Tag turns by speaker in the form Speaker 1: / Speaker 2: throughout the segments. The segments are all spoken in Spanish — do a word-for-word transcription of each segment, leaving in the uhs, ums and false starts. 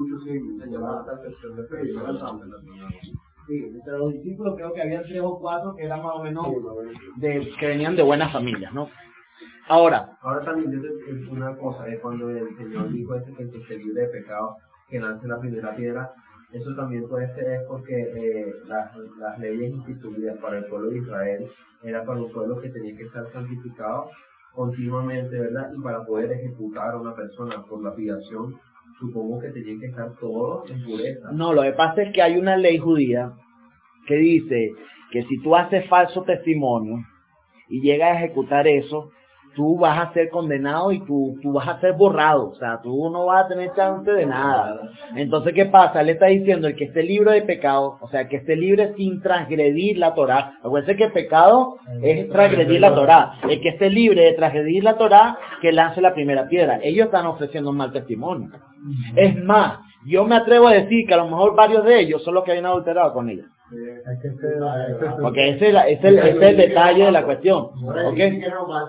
Speaker 1: Sí, entre los discípulos creo que había tres o cuatro que eran más o menos de, que venían de buenas familias, ¿no? Ahora,
Speaker 2: ahora también yo te, una cosa es cuando el Señor dijo ese que el que esté libre de pecado, que lance la primera piedra. Eso también puede ser es porque eh, las, las leyes instituidas para el pueblo de Israel era para un pueblo que tenía que estar santificado continuamente, ¿verdad? Y para poder ejecutar a una persona por lapidación, supongo que tenía que estar todo en pureza.
Speaker 1: No, lo que pasa es que hay una ley judía que dice que si tú haces falso testimonio y llegas a ejecutar eso, tú vas a ser condenado y tú, tú vas a ser borrado, o sea, tú no vas a tener chance de nada. Entonces, ¿qué pasa? Él está diciendo, el que esté libre de pecado, o sea, que esté libre sin transgredir la Torá. Acuérdense que pecado es transgredir la Torá. El que esté libre de transgredir la Torá, que lance la primera piedra. Ellos están ofreciendo un mal testimonio. Es más, yo me atrevo a decir que a lo mejor varios de ellos son los que habían adulterado con ella. Porque ese es, la, ese, es el, ese es el detalle de la cuestión. ¿Okay?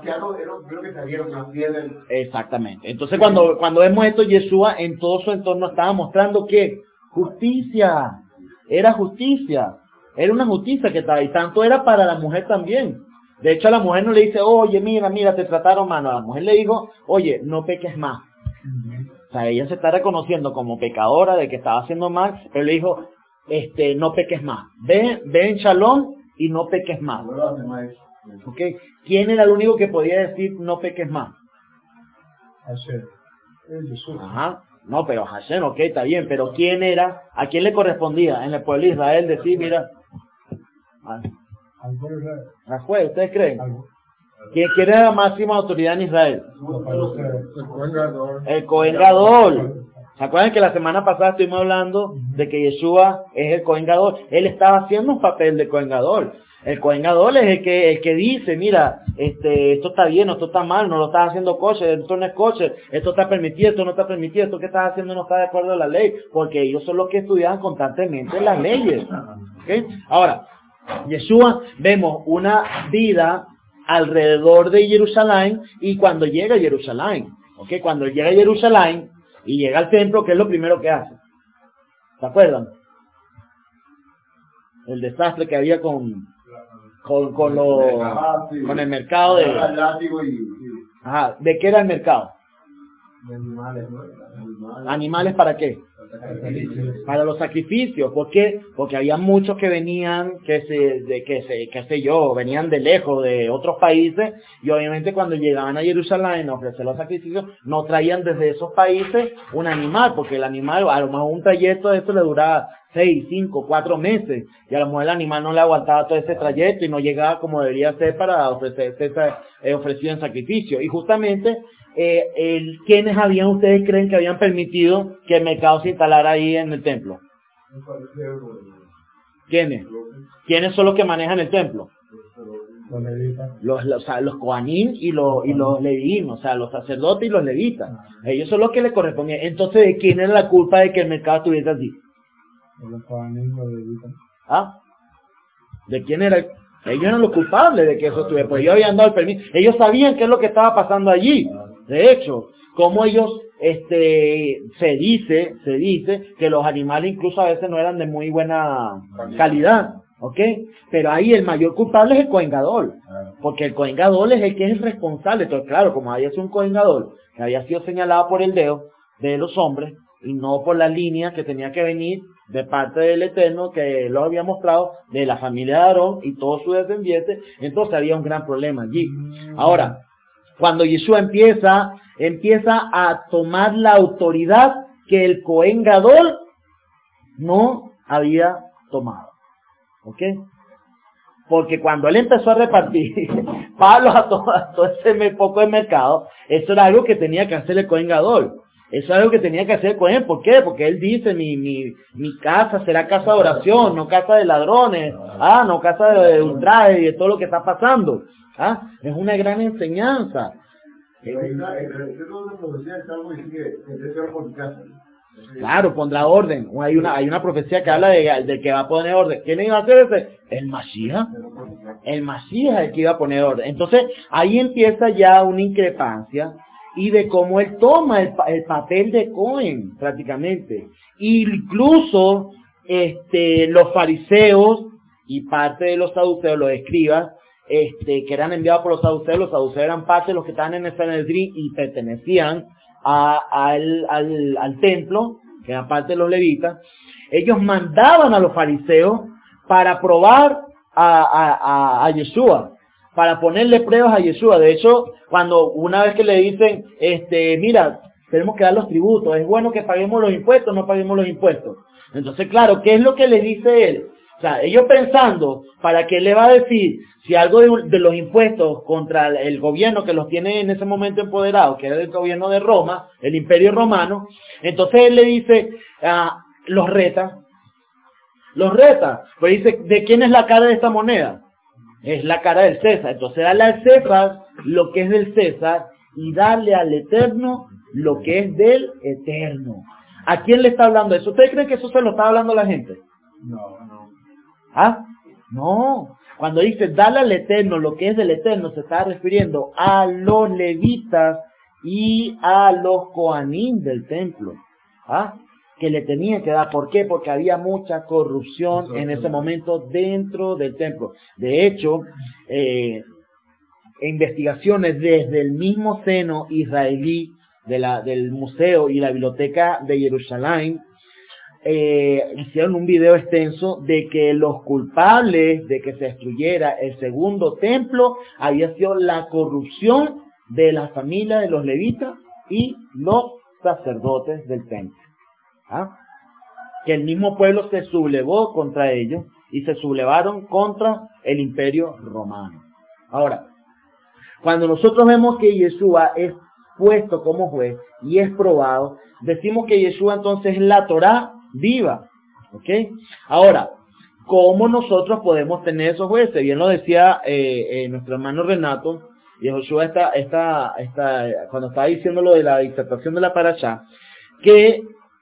Speaker 1: Exactamente. Entonces cuando, cuando vemos esto, Yeshua en todo su entorno estaba mostrando que justicia, era justicia, era una justicia que estaba, y tanto era para la mujer también. De hecho a la mujer no le dice, oye, mira, mira, te trataron mal. A la mujer le dijo, oye, no peques más. O sea, ella se está reconociendo como pecadora de que estaba haciendo mal, pero le dijo, este, no peques más. Ve, ve en Shalom y no peques más. ¿Okay? ¿Quién era el único que podía decir no peques más? Ajá. No, pero Hashem, ok, está bien, pero ¿quién era? ¿A quién le correspondía en el pueblo de Israel decir, mira? ¿A juez, ustedes creen? ¿Quién, ¿Quién era la máxima autoridad en Israel? El Cohen Gadol. ¿Se acuerdan que la semana pasada estuvimos hablando de que Yeshua es el Cohen Gadol? Él estaba haciendo un papel de Cohen Gadol. El Cohen Gadol es el que, el que dice, mira, este, esto está bien, esto está mal, no lo estás haciendo kosher, esto no es kosher, esto está permitido, esto no está permitido, esto que estás haciendo no está de acuerdo a la ley, porque ellos son los que estudian constantemente las leyes. ¿Okay? Ahora, Yeshua, vemos una vida alrededor de Jerusalén, y cuando llega a Jerusalén, ¿okay? Cuando llega a Jerusalén y llega al templo, ¿qué es lo primero que hace? ¿Se acuerdan? El desastre que había con con con, lo, con el mercado de ajá, ¿de qué era el mercado?
Speaker 2: De animales, ¿no? Animales.
Speaker 1: ¿Animales para qué? Para los sacrificios. ¿Por qué? Porque había muchos que venían, que se, de, que se, qué sé yo, venían de lejos, de otros países, y obviamente cuando llegaban a Jerusalén a ofrecer los sacrificios, no traían desde esos países un animal, porque el animal, a lo mejor un trayecto de esto le duraba seis, cinco, cuatro meses, y a lo mejor el animal no le aguantaba todo ese trayecto y no llegaba como debería ser para ofrecerse eh, ofrecido en sacrificio. Y justamente, Eh, el, ¿quiénes habían, ustedes creen que habían permitido que el mercado se instalara ahí en el templo? ¿Quiénes? ¿Quiénes son los que manejan el templo? Los, los, o sea, los Kohanim y los, y los leviín, o sea, los sacerdotes y los levitas. Ellos son los que les correspondían. Entonces, ¿de quién era la culpa de que el mercado estuviese así? ¿Ah? ¿De quién era el... Ellos eran los culpables de que eso estuviera, pues ellos habían dado el permiso. Ellos sabían qué es lo que estaba pasando allí. De hecho, como ellos, este, se dice, se dice que los animales incluso a veces no eran de muy buena calidad, ¿ok? Pero ahí el mayor culpable es el Cohen Gadol, porque el Cohen Gadol es el que es el responsable. Entonces, claro, como había sido un Cohen Gadol que había sido señalado por el dedo de los hombres y no por la línea que tenía que venir de parte del Eterno, que lo había mostrado, de la familia de Aarón y todos sus descendientes, entonces había un gran problema allí. Ahora, cuando Yeshua empieza, empieza a tomar la autoridad que el Cohen Gadol no había tomado. ¿Ok? Porque cuando él empezó a repartir palos a todo, a todo ese poco de mercado, eso era algo que tenía que hacer el Cohen Gadol. Eso es algo que tenía que hacer con él. ¿Por qué? Porque él dice, mi, mi, mi casa será casa de oración, no casa de ladrones, ah, no casa de ultraje y de todo lo que está pasando. Ah, es una gran enseñanza. Claro, pondrá orden. Hay una, hay una profecía que habla de, de que va a poner orden. ¿Quién iba a hacer ese? El Mashiach. El Mashiach es el que iba a poner orden. Entonces, ahí empieza ya una increpancia y de cómo él toma el, el papel de Cohen, prácticamente. Incluso este, los fariseos y parte de los saduceos, los escribas, este, que eran enviados por los saduceos, los saduceos eran parte de los que estaban en el Sanedrín y pertenecían a, a al, al, al templo, que eran parte de los levitas. Ellos mandaban a los fariseos para probar a, a, a, a Yeshua, para ponerle pruebas a Yeshua. De hecho, cuando una vez que le dicen, este, mira, tenemos que dar los tributos, es bueno que paguemos los impuestos, no paguemos los impuestos. Entonces, claro, ¿qué es lo que les dice él? O sea, ellos pensando, ¿para qué le va a decir si algo de, de los impuestos contra el, el gobierno que los tiene en ese momento empoderado, que era el gobierno de Roma, el imperio romano? Entonces él le dice, ah, los reta, los reta, pues dice, ¿de quién es la cara de esta moneda? Es la cara del César. Entonces dale al César lo que es del César y darle al Eterno lo que es del Eterno. ¿A quién le está hablando eso? ¿Ustedes creen que eso se lo está hablando a la gente?
Speaker 2: No, no.
Speaker 1: ¿Ah? No. Cuando dice dale al Eterno lo que es del Eterno, se está refiriendo a los levitas y a los coanim del templo. ¿Ah? Que le tenían que dar. ¿Por qué? Porque había mucha corrupción eso, en ese momento dentro del templo. De hecho, eh, investigaciones desde el mismo seno israelí de la, del museo y la biblioteca de Jerusalén eh, hicieron un video extenso de que los culpables de que se destruyera el segundo templo había sido la corrupción de la familia de los levitas y los sacerdotes del templo. ¿Ah? Que el mismo pueblo se sublevó contra ellos y se sublevaron contra el imperio romano. Ahora, cuando nosotros vemos que Yeshua es puesto como juez y es probado, decimos que Yeshua entonces es la Torá viva. ¿Ok? Ahora, ¿cómo nosotros podemos tener esos jueces? Bien lo decía eh, eh, nuestro hermano Renato, y Yeshua está, está, está, cuando estaba diciendo lo de la disertación de la Parashá, que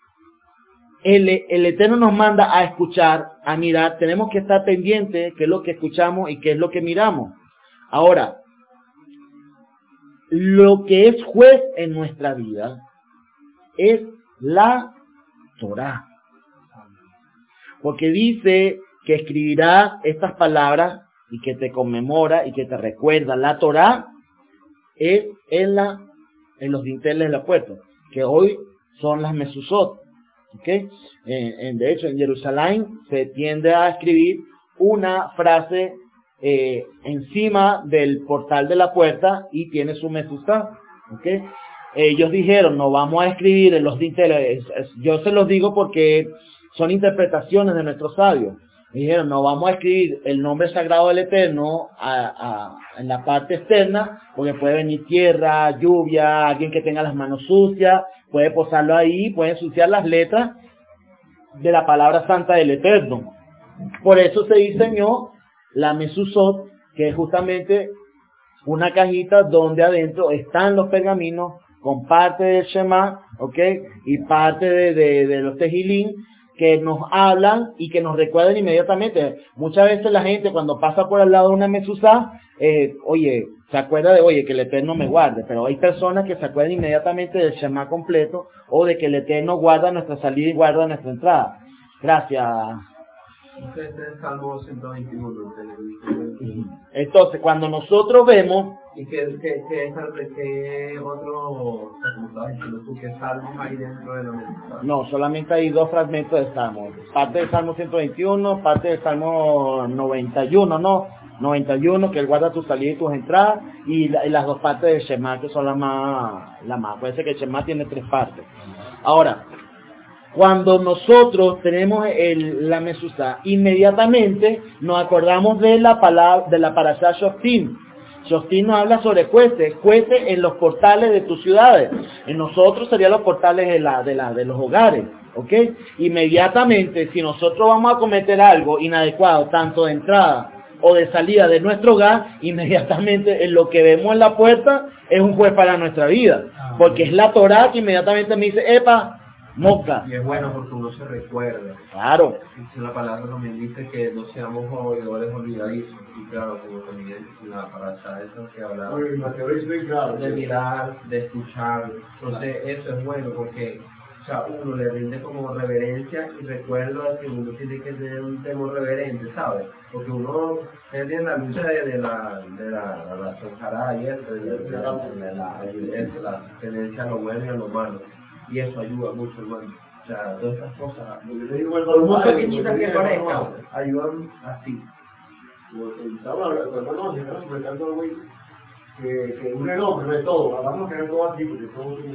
Speaker 1: El, el Eterno nos manda a escuchar, a mirar, tenemos que estar pendientes qué es lo que escuchamos y qué es lo que miramos. Ahora, lo que es juez en nuestra vida es la Torá. Porque dice que escribirás estas palabras y que te conmemora y que te recuerda. La Torá es en, la, en los dinteles de la puerta, que hoy son las mezuzot. ¿Okay? En, en, de hecho, en Jerusalén se tiende a escribir una frase eh, encima del portal de la puerta y tiene su mezuzá. ¿Okay? Ellos dijeron, no vamos a escribir en los dinteles. Yo se los digo porque son interpretaciones de nuestros sabios. Dijeron, no vamos a escribir el nombre sagrado del Eterno a, a, en la parte externa, porque puede venir tierra, lluvia, alguien que tenga las manos sucias, puede posarlo ahí, puede ensuciar las letras de la palabra santa del Eterno. Por eso se diseñó la mezuzot, que es justamente una cajita donde adentro están los pergaminos con parte del Shema, ¿ok? Y parte de, de, de los tejilín, que nos hablan y que nos recuerdan inmediatamente. Muchas veces la gente cuando pasa por al lado de una mezuzá, eh, oye, se acuerda de, oye, que el Eterno me guarde, pero hay personas que se acuerdan inmediatamente del Shema completo o de que el Eterno guarda nuestra salida y guarda nuestra entrada. Gracias.
Speaker 2: Este es el Salmo ciento veintiuno.
Speaker 1: Entonces, cuando nosotros vemos...
Speaker 2: ¿Y qué, qué, qué, qué otro, como estabas diciendo tú, qué salmos hay dentro de la mezuzá?
Speaker 1: No, solamente hay dos fragmentos de Salmo. Parte del Salmo ciento veintiuno, parte del Salmo noventa y uno, ¿no? noventa y uno, que él guarda tus salidas y tus entradas, y, la, y las dos partes del Shema, que son las más, la más. Puede ser que el Shema tiene tres partes. Ahora, cuando nosotros tenemos el, la mezuzá, inmediatamente nos acordamos de la palabra, de la parashá Shoftim. Shoftim nos habla sobre jueces, jueces en los portales de tus ciudades. En nosotros serían los portales de la, de la, de los hogares, ¿ok? Inmediatamente, si nosotros vamos a cometer algo inadecuado, tanto de entrada o de salida de nuestro hogar, inmediatamente en lo que vemos en la puerta es un juez para nuestra vida. Porque es la Torá que inmediatamente me dice, epa, Moca.
Speaker 2: Y es bueno porque uno se recuerda.
Speaker 1: Claro.
Speaker 2: La palabra también dice que no seamos oidores olvidadizos. Y claro, como también la paracha esa que hablaba. De mirar, de escuchar. Entonces eso es bueno porque, o sea, uno le rinde como reverencia y recuerda que uno tiene que tener un temor reverente, ¿sabes? Porque uno tiene la lucha de, de la de la, la, la sonjara y eso, de, de, de, la, de, la, de eso, la tendencia a lo bueno y a lo malo. Y eso ayuda mucho, hermano. O sea, todas estas cosas, por muy pequeñitas que parezcan, ayudan así.
Speaker 3: Que, que un reloj no es todo, hablamos que no es todo así, porque todo es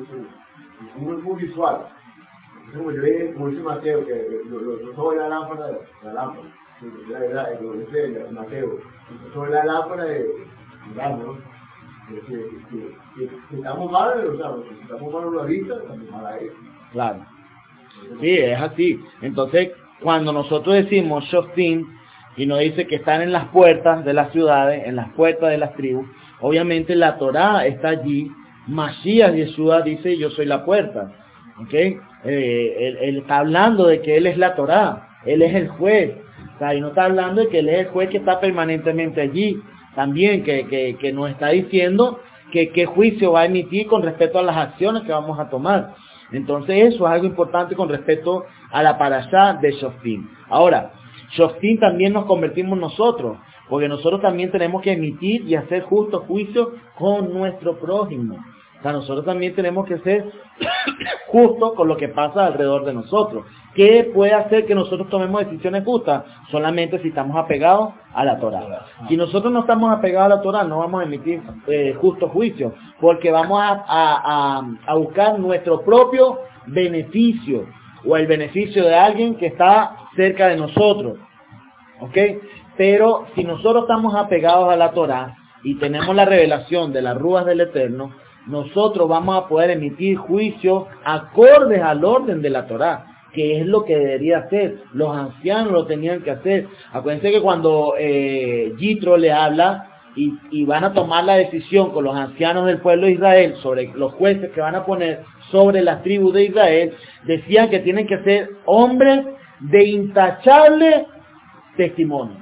Speaker 3: muy, muy, muy visual. Entonces, como yo dije, como dice Mateo, que lo, lo, lo sobre la lámpara, la lámpara, la verdad, lo dice Mateo, sobre la lámpara de mirando, ¿no? Que, que, que, que, que estamos mal, o sea, si estamos mal en la vista, estamos mal a eso.
Speaker 1: Claro. Sí, es así. Entonces, cuando nosotros decimos Shoftim, y nos dice que están en las puertas de las ciudades, en las puertas de las tribus, obviamente la Torá está allí. Mashiach Yeshua dice, yo soy la puerta. ¿Okay? Eh, él, él está hablando de que él es la Torá, él es el juez. O sea, y no está hablando de que él es el juez que está permanentemente allí. También que, que, que nos está diciendo que qué juicio va a emitir con respecto a las acciones que vamos a tomar. Entonces eso es algo importante con respecto a la parashá de Shoftim. Ahora, Shoftim también nos convertimos nosotros, porque nosotros también tenemos que emitir y hacer justo juicio con nuestro prójimo. O sea, nosotros también tenemos que ser justos con lo que pasa alrededor de nosotros. ¿Qué puede hacer que nosotros tomemos decisiones justas? Solamente si estamos apegados a la Torá. Si nosotros no estamos apegados a la Torá, no vamos a emitir eh, justo juicio, porque vamos a, a, a, a buscar nuestro propio beneficio, o el beneficio de alguien que está cerca de nosotros. ¿Ok? Pero si nosotros estamos apegados a la Torá y tenemos la revelación de las ruas del Eterno, nosotros vamos a poder emitir juicios acordes al orden de la Torá, que es lo que debería hacer. Los ancianos lo tenían que hacer. Acuérdense que cuando eh, Yitro le habla y, y van a tomar la decisión con los ancianos del pueblo de Israel sobre los jueces que van a poner sobre las tribus de Israel, decían que tienen que ser hombres de intachable testimonio.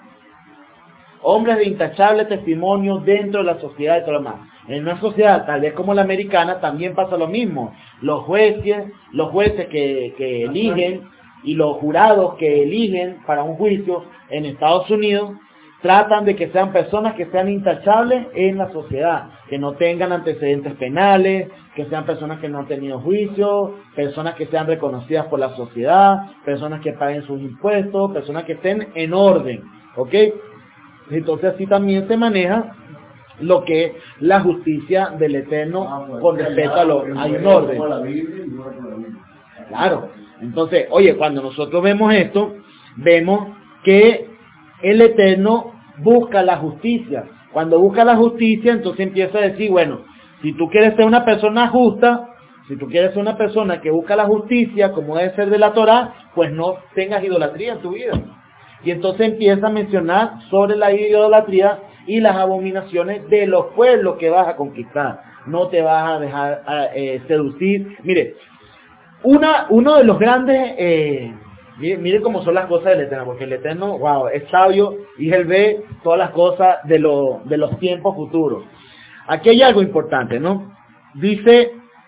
Speaker 1: Hombres de intachable testimonio dentro de la sociedad y todo lo demás. En una sociedad tal vez como la americana también pasa lo mismo. Los jueces, los jueces que, que eligen y los jurados que eligen para un juicio en Estados Unidos tratan de que sean personas que sean intachables en la sociedad, que no tengan antecedentes penales, que sean personas que no han tenido juicio, personas que sean reconocidas por la sociedad, personas que paguen sus impuestos, personas que estén en orden, ¿ok? Entonces así también se maneja lo que es la justicia del Eterno con respecto a lo hay un orden. Claro. Entonces, oye, cuando nosotros vemos esto, vemos que el Eterno busca la justicia. Cuando busca la justicia, entonces empieza a decir, bueno, si tú quieres ser una persona justa, si tú quieres ser una persona que busca la justicia, como debe ser de la Torá, pues no tengas idolatría en tu vida. Y entonces empieza a mencionar sobre la idolatría y las abominaciones de los pueblos que vas a conquistar. No te vas a dejar eh, seducir. Mire, una, uno de los grandes, eh, mire, mire cómo son las cosas del Eterno, porque el Eterno, wow, es sabio y él ve todas las cosas de, lo, de los tiempos futuros. Aquí hay algo importante, ¿no? Dice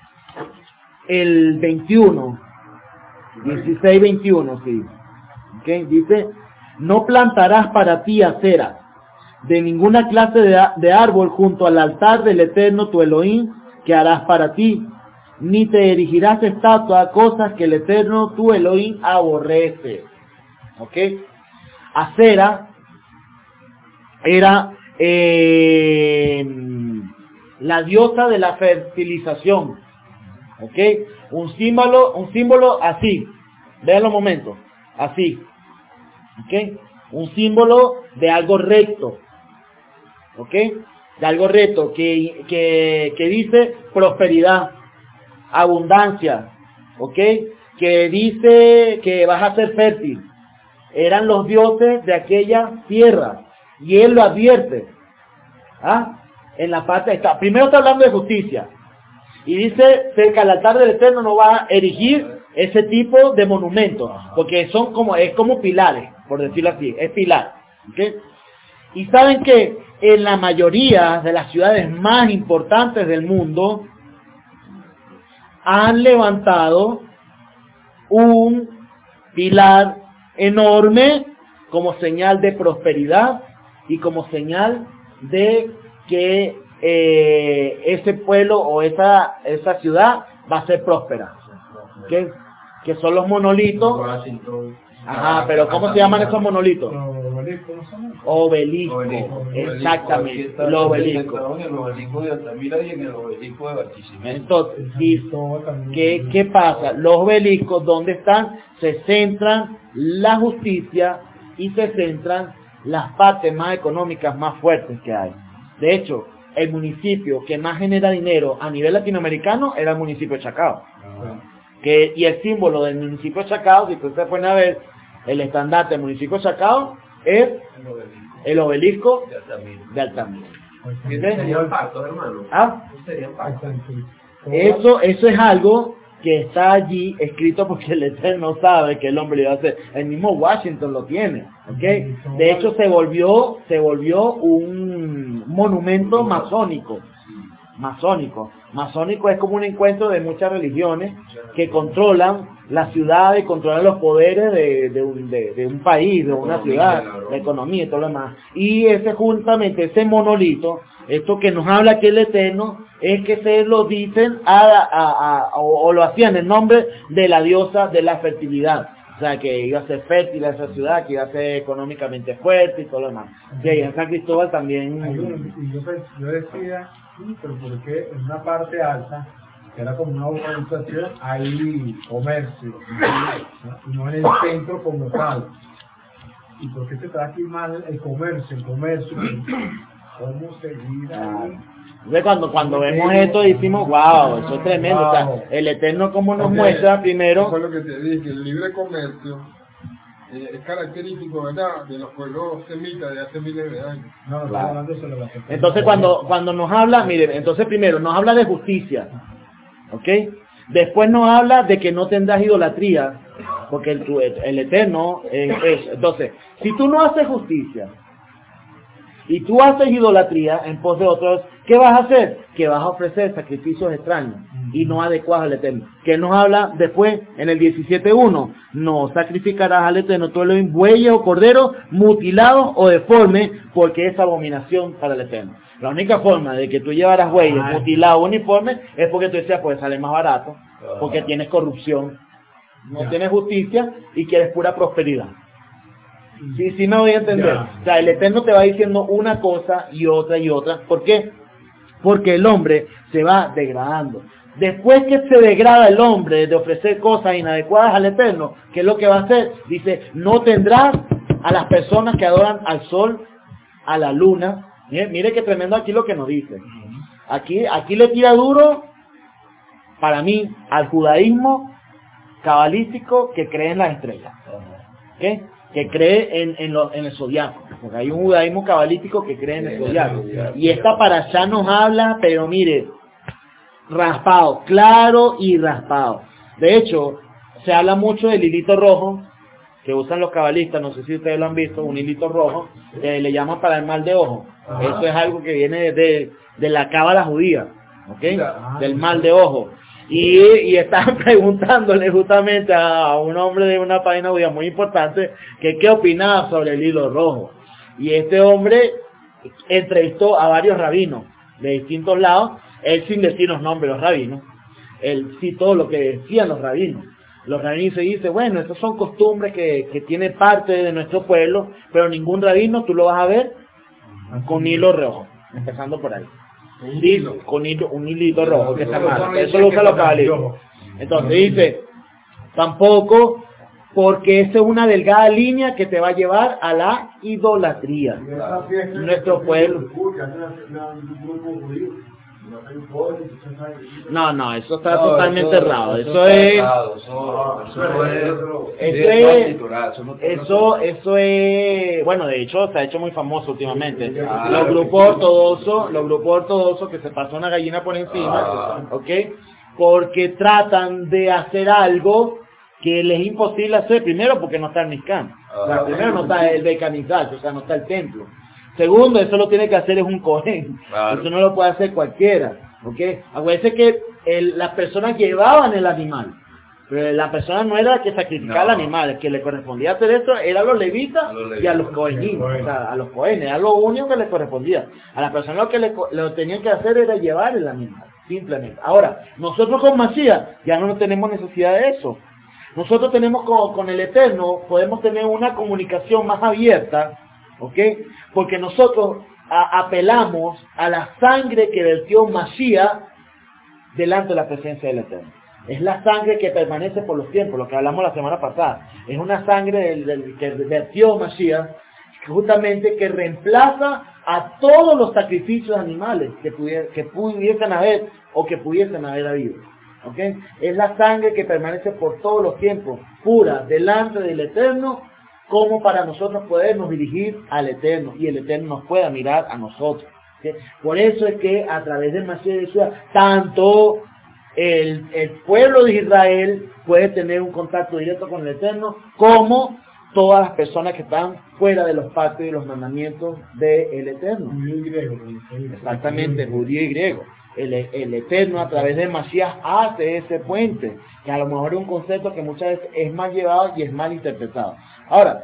Speaker 1: el veintiuno, dieciséis veintiuno, sí. ¿Okay? Dice, no plantarás para ti acera de ninguna clase de, de árbol junto al altar del Eterno tu Elohim que harás para ti, ni te erigirás estatua a cosas que el Eterno tu Elohim aborrece. ¿Ok? Acera era eh, la diosa de la fertilización. ¿Ok? Un símbolo, un símbolo así. Vean un momento. Así. ¿Ok? Un símbolo de algo recto. ¿Ok? De algo recto que, que, que dice prosperidad, abundancia. ¿Ok? Que dice que vas a ser fértil. Eran los dioses de aquella tierra. Y él lo advierte. ¿Ah? En la parte está. Primero está hablando de justicia. Y dice, cerca al altar del Eterno no va a erigir ese tipo de monumentos, porque son como, es como pilares, por decirlo así, es pilar. ¿Okay? Y saben que en la mayoría de las ciudades más importantes del mundo han levantado un pilar enorme como señal de prosperidad y como señal de que eh, ese pueblo o esa, esa ciudad va a ser próspera. ¿Okay? Que son los monolitos. Ajá, pero ¿cómo se llaman esos monolitos? Obelisco. Exactamente, el obelisco.
Speaker 4: En el obelisco de Altamira y en el obelisco de Barquisimeto.
Speaker 1: Entonces, ¿y ¿qué, ¿qué pasa? Los obeliscos, ¿dónde están? Se centran la justicia y se centran las partes más económicas más fuertes que hay. De hecho, el municipio que más genera dinero a nivel latinoamericano era el municipio de Chacao. Que, y el símbolo del municipio de Chacao, si ustedes pueden ver, el estandarte del municipio de Chacao es el obelisco de Altamira.
Speaker 2: ¿Qué serían pactos, hermano?
Speaker 1: ¿Ah?
Speaker 2: ¿Qué serían pactos?
Speaker 1: Eso, eso es algo que está allí escrito porque el Eterno sabe que el hombre iba a hacer. El mismo Washington lo tiene, ¿okay? De hecho se volvió, se volvió un monumento masónico. Masónico. Masónico es como un encuentro de muchas religiones que controlan la ciudad y controlan los poderes de, de, un, de, de un país, de una ciudad, la economía y todo lo demás. Y ese justamente, ese monolito, esto que nos habla aquí el Eterno, es que se lo dicen a, a, a, a o, o lo hacían en nombre de la diosa de la fertilidad. O sea, que iba a ser fértil a esa ciudad, que iba a ser económicamente fuerte y todo lo demás. Sí, en San Cristóbal también...
Speaker 5: Y yo, yo decía, sí, pero ¿por qué en una parte alta, que era como una urbanización, hay comercio, ¿no? Y no en el centro como tal? ¿Y por qué se trae aquí mal el comercio, el comercio? ¿Cómo seguir ahí?
Speaker 1: Entonces cuando, cuando vemos esto decimos, wow, eso es tremendo. Wow. O sea, el Eterno como nos okay. muestra primero...
Speaker 6: Eso es lo que te dije, el libre comercio eh, es característico, ¿verdad?, de los pueblos semitas de hace miles de años. No, no,
Speaker 1: claro. Hablando sobre la entonces cuando, cuando nos habla, miren, entonces primero nos habla de justicia, ¿ok? Después nos habla de que no tendrás idolatría, porque el, el Eterno es, es... Entonces, si tú no haces justicia, y tú haces idolatría en pos de otros, ¿qué vas a hacer? Que vas a ofrecer sacrificios extraños y no adecuados al Eterno. ¿Qué nos habla después en el diecisiete uno? No sacrificarás al Eterno tu Elohim bueyes o corderos mutilados o deformes, porque es abominación para el Eterno. La única forma de que tú llevaras bueyes mutilados o uniformes es porque tú decías, pues sale más barato, porque tienes corrupción, no tienes justicia y quieres pura prosperidad. Sí, sí me voy a entender. Yeah. O sea, el Eterno te va diciendo una cosa y otra y otra. ¿Por qué? Porque el hombre se va degradando. Después que se degrada el hombre de ofrecer cosas inadecuadas al Eterno, ¿qué es lo que va a hacer? Dice, no tendrás a las personas que adoran al sol, a la luna. Mire, mire qué tremendo aquí lo que nos dice. Aquí, aquí le tira duro, para mí, al judaísmo cabalístico que cree en las estrellas. ¿Qué? Que cree en, en, lo, en el zodiaco, porque hay un judaísmo cabalístico que cree en el zodiaco, y esta parashá nos habla, pero mire, raspado, claro y raspado. De hecho, se habla mucho del hilito rojo, que usan los cabalistas, no sé si ustedes lo han visto, un hilito rojo, que le llaman para el mal de ojo. Eso es algo que viene de, de la cábala judía, ¿ok? Del mal de ojo. Y, y estaban preguntándole justamente a un hombre de una página judía muy importante que qué opinaba sobre el hilo rojo. Y este hombre entrevistó a varios rabinos de distintos lados, él sin decir los nombres de los rabinos, él citó lo que decían los rabinos. Los rabinos se dice, bueno, estas son costumbres que, que tiene parte de nuestro pueblo, pero ningún rabino tú lo vas a ver con hilo rojo, empezando por ahí. Un hilo, con hilo, un hilito rojo que está mal, eso lo usa los cabalistas. Entonces dice, tampoco, porque esa es una delgada línea que te va a llevar a la idolatría. Nuestro pueblo. No, no, eso está no, totalmente eso, errado. Eso, eso es, eso, eso es, eso, eso es, bueno, de hecho se ha hecho muy famoso últimamente. Ah, los grupos ortodoxos, los grupos ortodoxos que se pasa una gallina por encima, ah. ¿ok? Porque tratan de hacer algo que les es imposible hacer, primero porque no está el Mishkan, o sea, primero no está el Beit Hamikdash, o sea, no está el templo. Segundo, eso lo tiene que hacer es un Cohen,
Speaker 4: Claro.
Speaker 1: eso no lo puede hacer cualquiera, ¿ok? Acuérdense que el, las personas llevaban el animal, pero la persona no era la que sacrificaba
Speaker 4: No.
Speaker 1: el animal, el que le correspondía hacer eso era a los levitas
Speaker 4: A los
Speaker 1: y a los
Speaker 4: levitas.
Speaker 1: cohenim, o sea, a los cohenes, era lo único que les correspondía. A la persona lo que le, co- lo tenían que hacer era llevar el animal, simplemente. Ahora, nosotros con Masías ya no tenemos necesidad de eso. Nosotros tenemos con, con el Eterno, podemos tener una comunicación más abierta, ¿ok? Porque nosotros a- apelamos a la sangre que vertió Masías delante de la presencia del Eterno. Es la sangre que permanece por los tiempos, lo que hablamos la semana pasada. Es una sangre del, del- que vertió Masías, justamente que reemplaza a todos los sacrificios animales que, pudier- que pudiesen haber o que pudiesen haber habido. ¿Ok? Es la sangre que permanece por todos los tiempos, pura, delante del Eterno, como para nosotros podernos dirigir al Eterno y el Eterno nos pueda mirar a nosotros. ¿Ok? Por eso es que a través del Masías de Yeshua, tanto el, el pueblo de Israel puede tener un contacto directo con el Eterno, como todas las personas que están fuera de los pactos y los mandamientos del Eterno.
Speaker 5: Judío y griego. como se dice.
Speaker 1: Exactamente, judío y griego. El, el Eterno a través de Masías hace ese puente, que a lo mejor es un concepto que muchas veces es mal llevado y es mal interpretado. Ahora,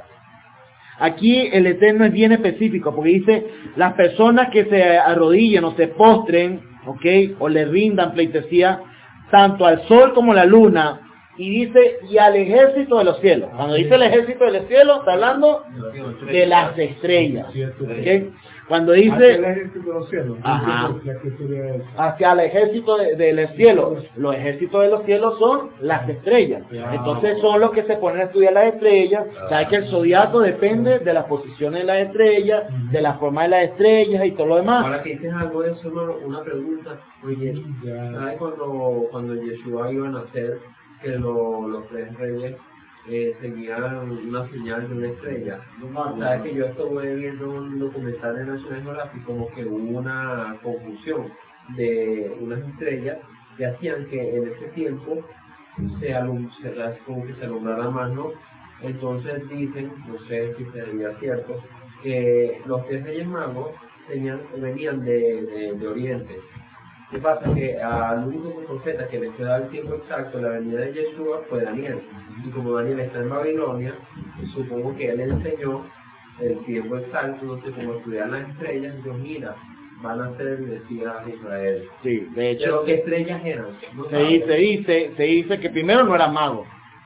Speaker 1: aquí el Eterno es bien específico, porque dice, las personas que se arrodillen o se postren, ¿ok? O le rindan pleitesía, tanto al sol como a la luna, y dice, y al ejército de los cielos. Cuando dice el ejército de los cielos, está hablando de las estrellas. ¿Ok? Cuando
Speaker 5: Hacia el
Speaker 1: dice
Speaker 5: ejército de los cielos.
Speaker 1: Ajá.
Speaker 5: La escritura es-
Speaker 1: hacia el ejército de- del cielo, los ejércitos de los cielos son las estrellas. Entonces son los que se ponen a estudiar las estrellas. Sabes que el zodiaco depende de las posiciones de las estrellas, de la forma de las estrellas y todo lo demás.
Speaker 2: Ahora que dices algo de eso, hermano, una pregunta. Oye,
Speaker 5: Ya.
Speaker 2: ¿sabes cuando, cuando Yeshua iba a nacer, que lo- los tres reyes eh, seguían una señal de una estrella? ¿Sabes que yo estuve viendo un documental de National Geographic como que hubo una confusión de unas estrellas que hacían que en ese tiempo se, alum se como que se alumbrara más, ¿no? Entonces dicen, no sé si sería cierto, que los tres reyes magos tenían, venían de, de, de Oriente. ¿Qué pasa? Que al único profeta que le fue dado el tiempo exacto de la venida de Yeshua fue Daniel. Y como Daniel está en Babilonia, supongo que él le enseñó el tiempo exacto, no sé cómo estudiar las estrellas, y dijo, mira, van a ser el Mesías de Israel.
Speaker 1: Sí, de hecho,
Speaker 2: Pero ¿qué estrellas eran? ¿No
Speaker 1: se
Speaker 2: sabes?
Speaker 1: dice, dice, se dice que primero no era mago,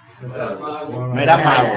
Speaker 2: Claro.
Speaker 1: no era mago.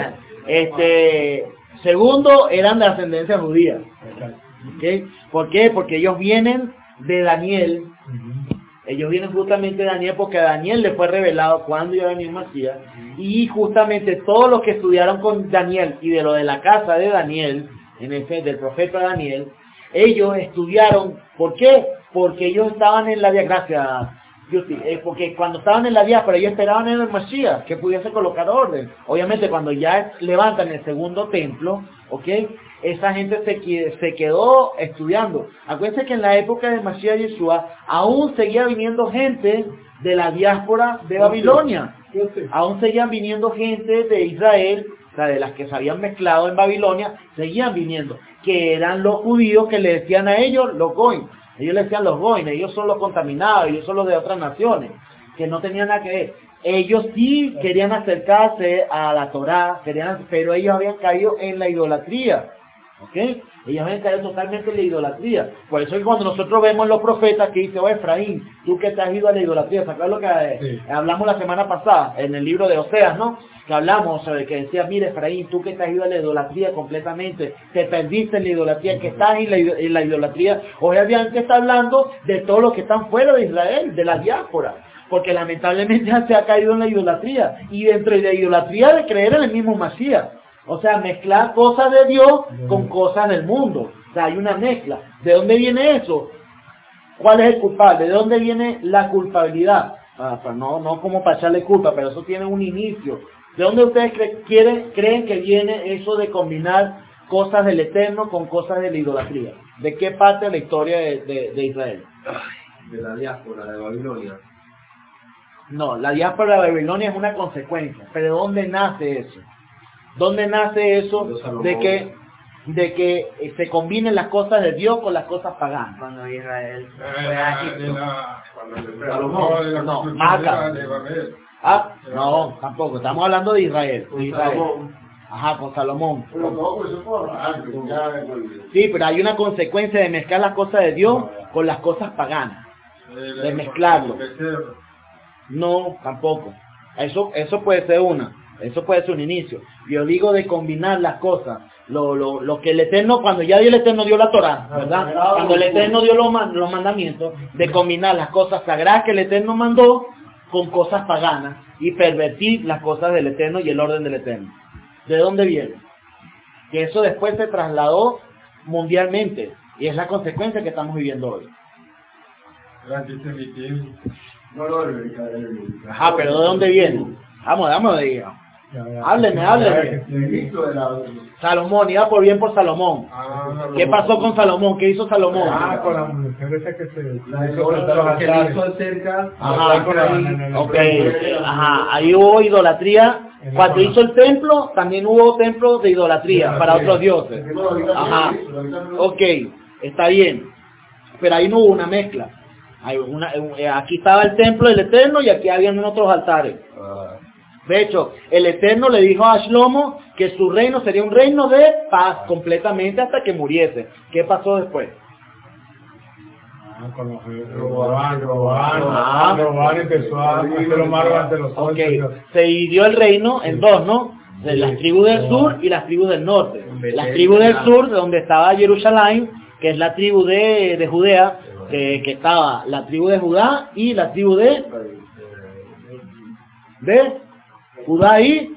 Speaker 1: Este, segundo, eran de ascendencia judía. ¿Ok? ¿Por qué? Porque ellos vienen de Daniel. Ellos vienen justamente de Daniel porque a Daniel le fue revelado cuándo iba a venir Masías. Y justamente todos los que estudiaron con Daniel y de lo de la casa de Daniel, en ese, del profeta Daniel, ellos estudiaron. ¿Por qué? Porque ellos estaban en la gracia. Eh, porque cuando estaban en la diáspora ellos esperaban en el Masías que pudiese colocar orden. Obviamente cuando ya levantan el segundo templo, ¿ok? Esa gente se, se quedó estudiando. Acuérdense que en la época de Masías Yeshua aún seguía viniendo gente de la diáspora de Babilonia. Aún seguían viniendo gente de Israel, o sea, de las que se habían mezclado en Babilonia, seguían viniendo, que eran los judíos que le decían a ellos los goim. Ellos le decían los goim, ellos son los contaminados, ellos son los de otras naciones, que no tenían nada que ver. Ellos sí querían acercarse a la Torá, querían, pero ellos habían caído en la idolatría. ¿Ok? Ellos habían caído totalmente en la idolatría. Por eso es que cuando nosotros vemos los profetas que dice, oh Efraín, tú que te has ido a la idolatría, ¿se acuerdan lo que eh,
Speaker 5: Sí.
Speaker 1: hablamos la semana pasada en el libro de Oseas, ¿no? Que hablamos sobre que decía, mire Efraín, tú que te has ido a la idolatría completamente, te perdiste en la idolatría, que estás en la, en la idolatría. Obviamente está hablando de todos los que están fuera de Israel, de la diáspora. Porque lamentablemente se ha caído en la idolatría. Y dentro de la idolatría de creer en el mismo Masías. O sea, mezclar cosas de Dios con cosas del mundo. O sea, hay una mezcla. ¿De dónde viene eso? ¿Cuál es el culpable? ¿De dónde viene la culpabilidad? Ah, o sea, no, no como para echarle culpa, pero eso tiene un inicio. ¿De dónde ustedes cre quieren, creen que viene eso de combinar cosas del Eterno con cosas de la idolatría? ¿De qué parte de la historia de, de, de Israel?
Speaker 2: De la diáspora de Babilonia.
Speaker 1: No, la diáspora de Babilonia es una consecuencia. Pero ¿de dónde nace eso? ¿Dónde nace eso de que, de que eh, se combinen las cosas de Dios con las cosas paganas?
Speaker 2: Cuando Israel
Speaker 6: Eh,
Speaker 2: fue
Speaker 6: la-
Speaker 2: a
Speaker 6: de
Speaker 2: Egipto.
Speaker 6: la- cuando le-
Speaker 1: Salomón,
Speaker 6: de la
Speaker 1: no,
Speaker 6: construcción
Speaker 1: Maca.
Speaker 6: de la- de Babel.
Speaker 1: Ah, no, tampoco. Estamos hablando de Israel. De Israel.
Speaker 3: Salomón.
Speaker 1: Ajá, con Salomón.
Speaker 3: Pero todo comenzó por antes, ya con-
Speaker 1: Sí, pero hay una consecuencia de mezclar las cosas de Dios con las cosas paganas.
Speaker 6: Eh,
Speaker 1: De mezclarlo.
Speaker 6: becerro.
Speaker 1: No, tampoco. Eso, eso puede ser una. Eso puede ser un inicio. Yo digo de combinar las cosas. Lo, lo, lo que el Eterno, cuando ya el Eterno dio la Torá, ¿verdad? Cuando el Eterno dio los, man- los mandamientos, de combinar las cosas sagradas que el Eterno mandó con cosas paganas y pervertir las cosas del Eterno y el orden del Eterno. ¿De dónde viene? Que eso después se trasladó mundialmente y es la consecuencia que estamos viviendo hoy.
Speaker 6: El antisemitismo.
Speaker 3: No, no, el- el- el-
Speaker 1: Ajá, pero ¿de dónde viene? Vamos, vamos de ahí.
Speaker 5: Ya, ya.
Speaker 1: Hábleme, hábleme.
Speaker 3: el Egipto de la-
Speaker 1: Salomón, iba por bien por Salomón.
Speaker 6: Ah,
Speaker 1: ¿Qué pasó con Salomón? ¿Qué hizo Salomón?
Speaker 5: Ah, con la mujer esa que se...
Speaker 3: La de
Speaker 5: hizo
Speaker 3: Lola,
Speaker 5: saltar los
Speaker 2: Que le
Speaker 5: altares.
Speaker 2: hizo cerca.
Speaker 1: Ajá,
Speaker 5: con la-
Speaker 1: ok, ajá, ahí hubo idolatría. Cuando hizo el templo, también hubo templos de idolatría para otros dioses. Ajá, ok, está bien. Pero ahí no hubo una mezcla. Hay una, eh, aquí estaba el templo del Eterno y aquí habían otros altares. De hecho, el Eterno le dijo a Shlomo que su reino sería un reino de paz completamente hasta que muriese. ¿Qué pasó después?
Speaker 5: Ah, con los Roboán, Roboán,
Speaker 1: Ah.
Speaker 5: Roboán empezó a hacer lo malo ante los ojos
Speaker 1: Ok,
Speaker 5: de Dios.
Speaker 1: se dividió el reino en dos, ¿no? De las tribus del sur y las tribus del norte. Las tribus del sur, de donde estaba Jerusalén, que es la tribu de, de Judea, que, que estaba la tribu de Judá y la tribu de, de Judá y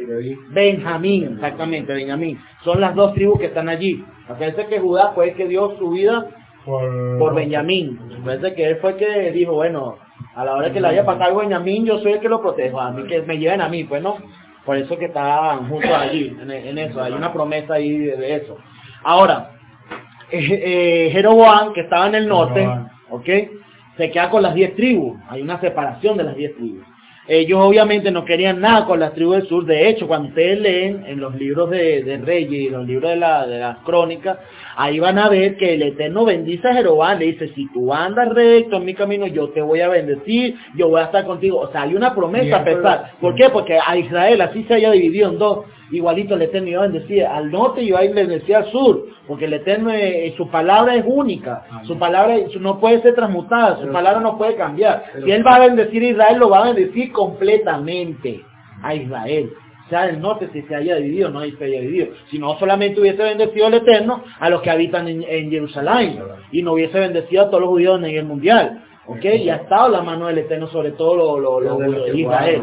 Speaker 1: Benjamín, exactamente, Benjamín. Son las dos tribus que están allí. Parece que Judá fue el que dio su vida
Speaker 5: Por,
Speaker 1: por Benjamín. Parece que él fue el que dijo, bueno, a la hora que le haya pasado algo a Benjamín, yo soy el que lo protejo, a mí que me lleven a mí, pues no. Por eso que estaban juntos allí, en, en eso, hay una promesa ahí de, de eso. Ahora, eh, eh, Jeroboam, que estaba en el norte,
Speaker 5: Jeroboam.
Speaker 1: ¿ok? Se queda con las diez tribus, hay una separación de las diez tribus. Ellos obviamente no querían nada con las tribus del sur. De hecho, cuando ustedes leen en los libros de, de Reyes y los libros de, la, de las crónicas, ahí van a ver que el Eterno bendice a Jeroboam. Le dice, si tú andas recto en mi camino, yo te voy a bendecir, yo voy a estar contigo. O sea, hay una promesa a pesar. ¿Por qué? Porque a Israel así se haya dividido en dos. Igualito el Eterno iba a bendecir al norte y iba a bendecir al sur. Porque el Eterno, eh, su palabra es única. Su palabra no puede ser transmutada. Su palabra no puede cambiar. Si Él va a bendecir a Israel, lo va a bendecir completamente a Israel. Sea del norte, si se haya dividido, no se haya dividido. Si no, solamente hubiese bendecido el Eterno a los que habitan en, en Jerusalén. Y no hubiese bendecido a todos los judíos a nivel mundial. ¿Ok? Y ha estado la mano del Eterno sobre todo los lo, lo, lo de Israel.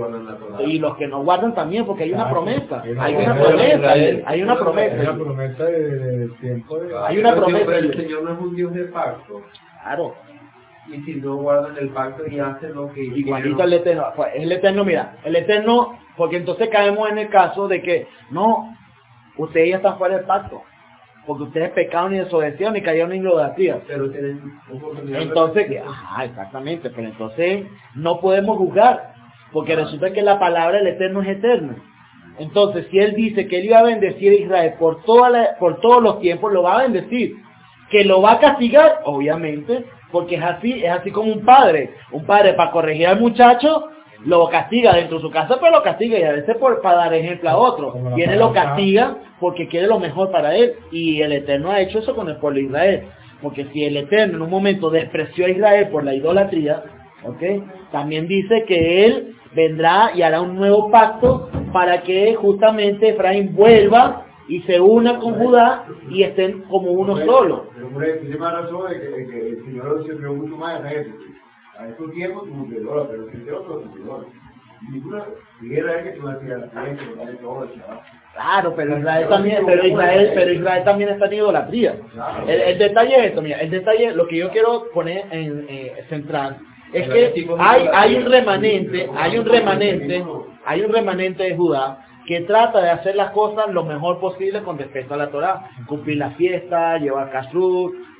Speaker 1: Y los que no guardan también, porque hay una promesa. Hay una promesa. Hay una
Speaker 5: Es la
Speaker 1: promesa.
Speaker 5: promesa de- de- del tiempo de...
Speaker 1: Hay una
Speaker 2: Pero,
Speaker 1: promesa.
Speaker 2: pero el Señor no es un Dios de pacto.
Speaker 1: Claro.
Speaker 2: Y si no guardan el pacto y hacen lo que
Speaker 1: Igualito el Eterno. Pues, el Eterno, mira, el Eterno, porque entonces caemos en el caso de que, no, ustedes ya están fuera del pacto. Porque ustedes pecaron y desobedecieron y cayeron en idolatría.
Speaker 2: Pero tienen oportunidad.
Speaker 1: Entonces, ajá, exactamente, pero entonces no podemos juzgar, porque resulta que la palabra del Eterno es eterna. Entonces, si Él dice que Él iba a bendecir a Israel por, toda la, por todos los tiempos, lo va a bendecir. Que lo va a castigar, obviamente, porque es así, es así como un padre. Un padre para corregir al muchacho, lo castiga dentro de su casa, pero lo castiga y a veces por, para dar ejemplo a otro.
Speaker 5: Como la
Speaker 1: Viene lo
Speaker 5: palabra.
Speaker 1: castiga porque quiere lo mejor para él. Y el Eterno ha hecho eso con el pueblo de Israel. Porque si el Eterno en un momento despreció a Israel por la idolatría, ¿ok? También dice que Él vendrá y hará un nuevo pacto para que justamente Efraín vuelva y se una con Judá y estén como uno solo.
Speaker 3: Pero por eso, tiene más razón de que, de que el Señor se creó mucho más a gente. A estos tiempos tu cumplidora, pero el Señor es cumplidor. Ninguna guerra es que tú hacías la gente, que vale todo, chaval.
Speaker 1: Claro, pero Israel también, pero Israel, pero Israel también está en idolatría. El, el detalle es esto, mira, el detalle, lo que yo quiero poner en eh, central, es que hay, hay un remanente, hay un remanente, hay un remanente de Judá que trata de hacer las cosas lo mejor posible con respecto a la Torá, cumplir la fiesta, llevar kashrut,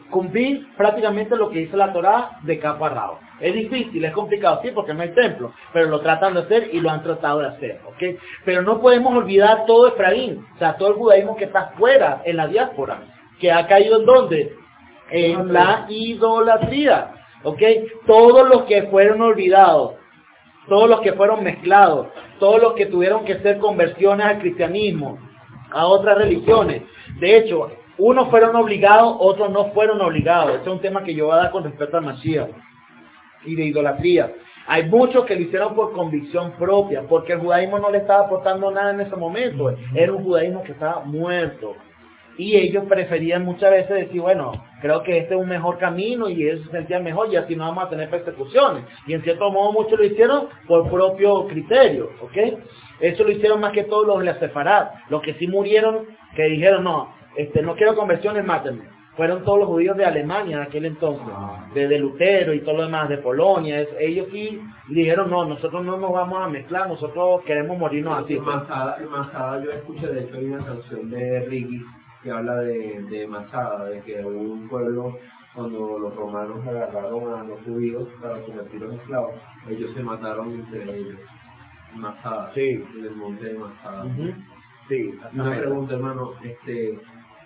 Speaker 1: cumplir prácticamente lo que dice la Torá de cabo a rabo. Es difícil, es complicado, sí, porque no hay templo, pero lo tratan de hacer y lo han tratado de hacer, ¿ok? Pero no podemos olvidar todo Efraín, o sea, todo el judaísmo que está fuera, en la diáspora, que ha caído en ¿dónde? En la idolatría, ¿ok? Todos los que fueron olvidados, todos los que fueron mezclados, todos los que tuvieron que hacer conversiones al cristianismo, a otras religiones. De hecho, unos fueron obligados, otros no fueron obligados. Ese es un tema que yo voy a dar con respecto al Mashiach y de idolatría. Hay muchos que lo hicieron por convicción propia, porque el judaísmo no le estaba aportando nada en ese momento. Era un judaísmo que estaba muerto. Y ellos preferían muchas veces decir, bueno, creo que este es un mejor camino y ellos se sentían mejor y así no vamos a tener persecuciones. Y en cierto modo muchos lo hicieron por propio criterio, ¿ok? Eso lo hicieron más que todos los de la Sefarad. Los que sí murieron, que dijeron, no, este, no quiero conversiones, mátenme. Fueron todos los judíos de Alemania en aquel entonces, de, de Lutero y todo lo demás, de Polonia. Es, ellos sí dijeron, no, nosotros no nos vamos a mezclar, nosotros queremos morirnos así.
Speaker 2: En Masada, en Masada yo escuché, de hecho hay una canción de Ricky que habla de, de Masada, de que hubo un pueblo, cuando los romanos agarraron a los judíos para convertirlos en esclavos, ellos se mataron entre ellos. Masada,
Speaker 1: sí,
Speaker 2: en el monte de Masada.
Speaker 1: Uh-huh. Sí,
Speaker 2: una pregunta, hermano, este,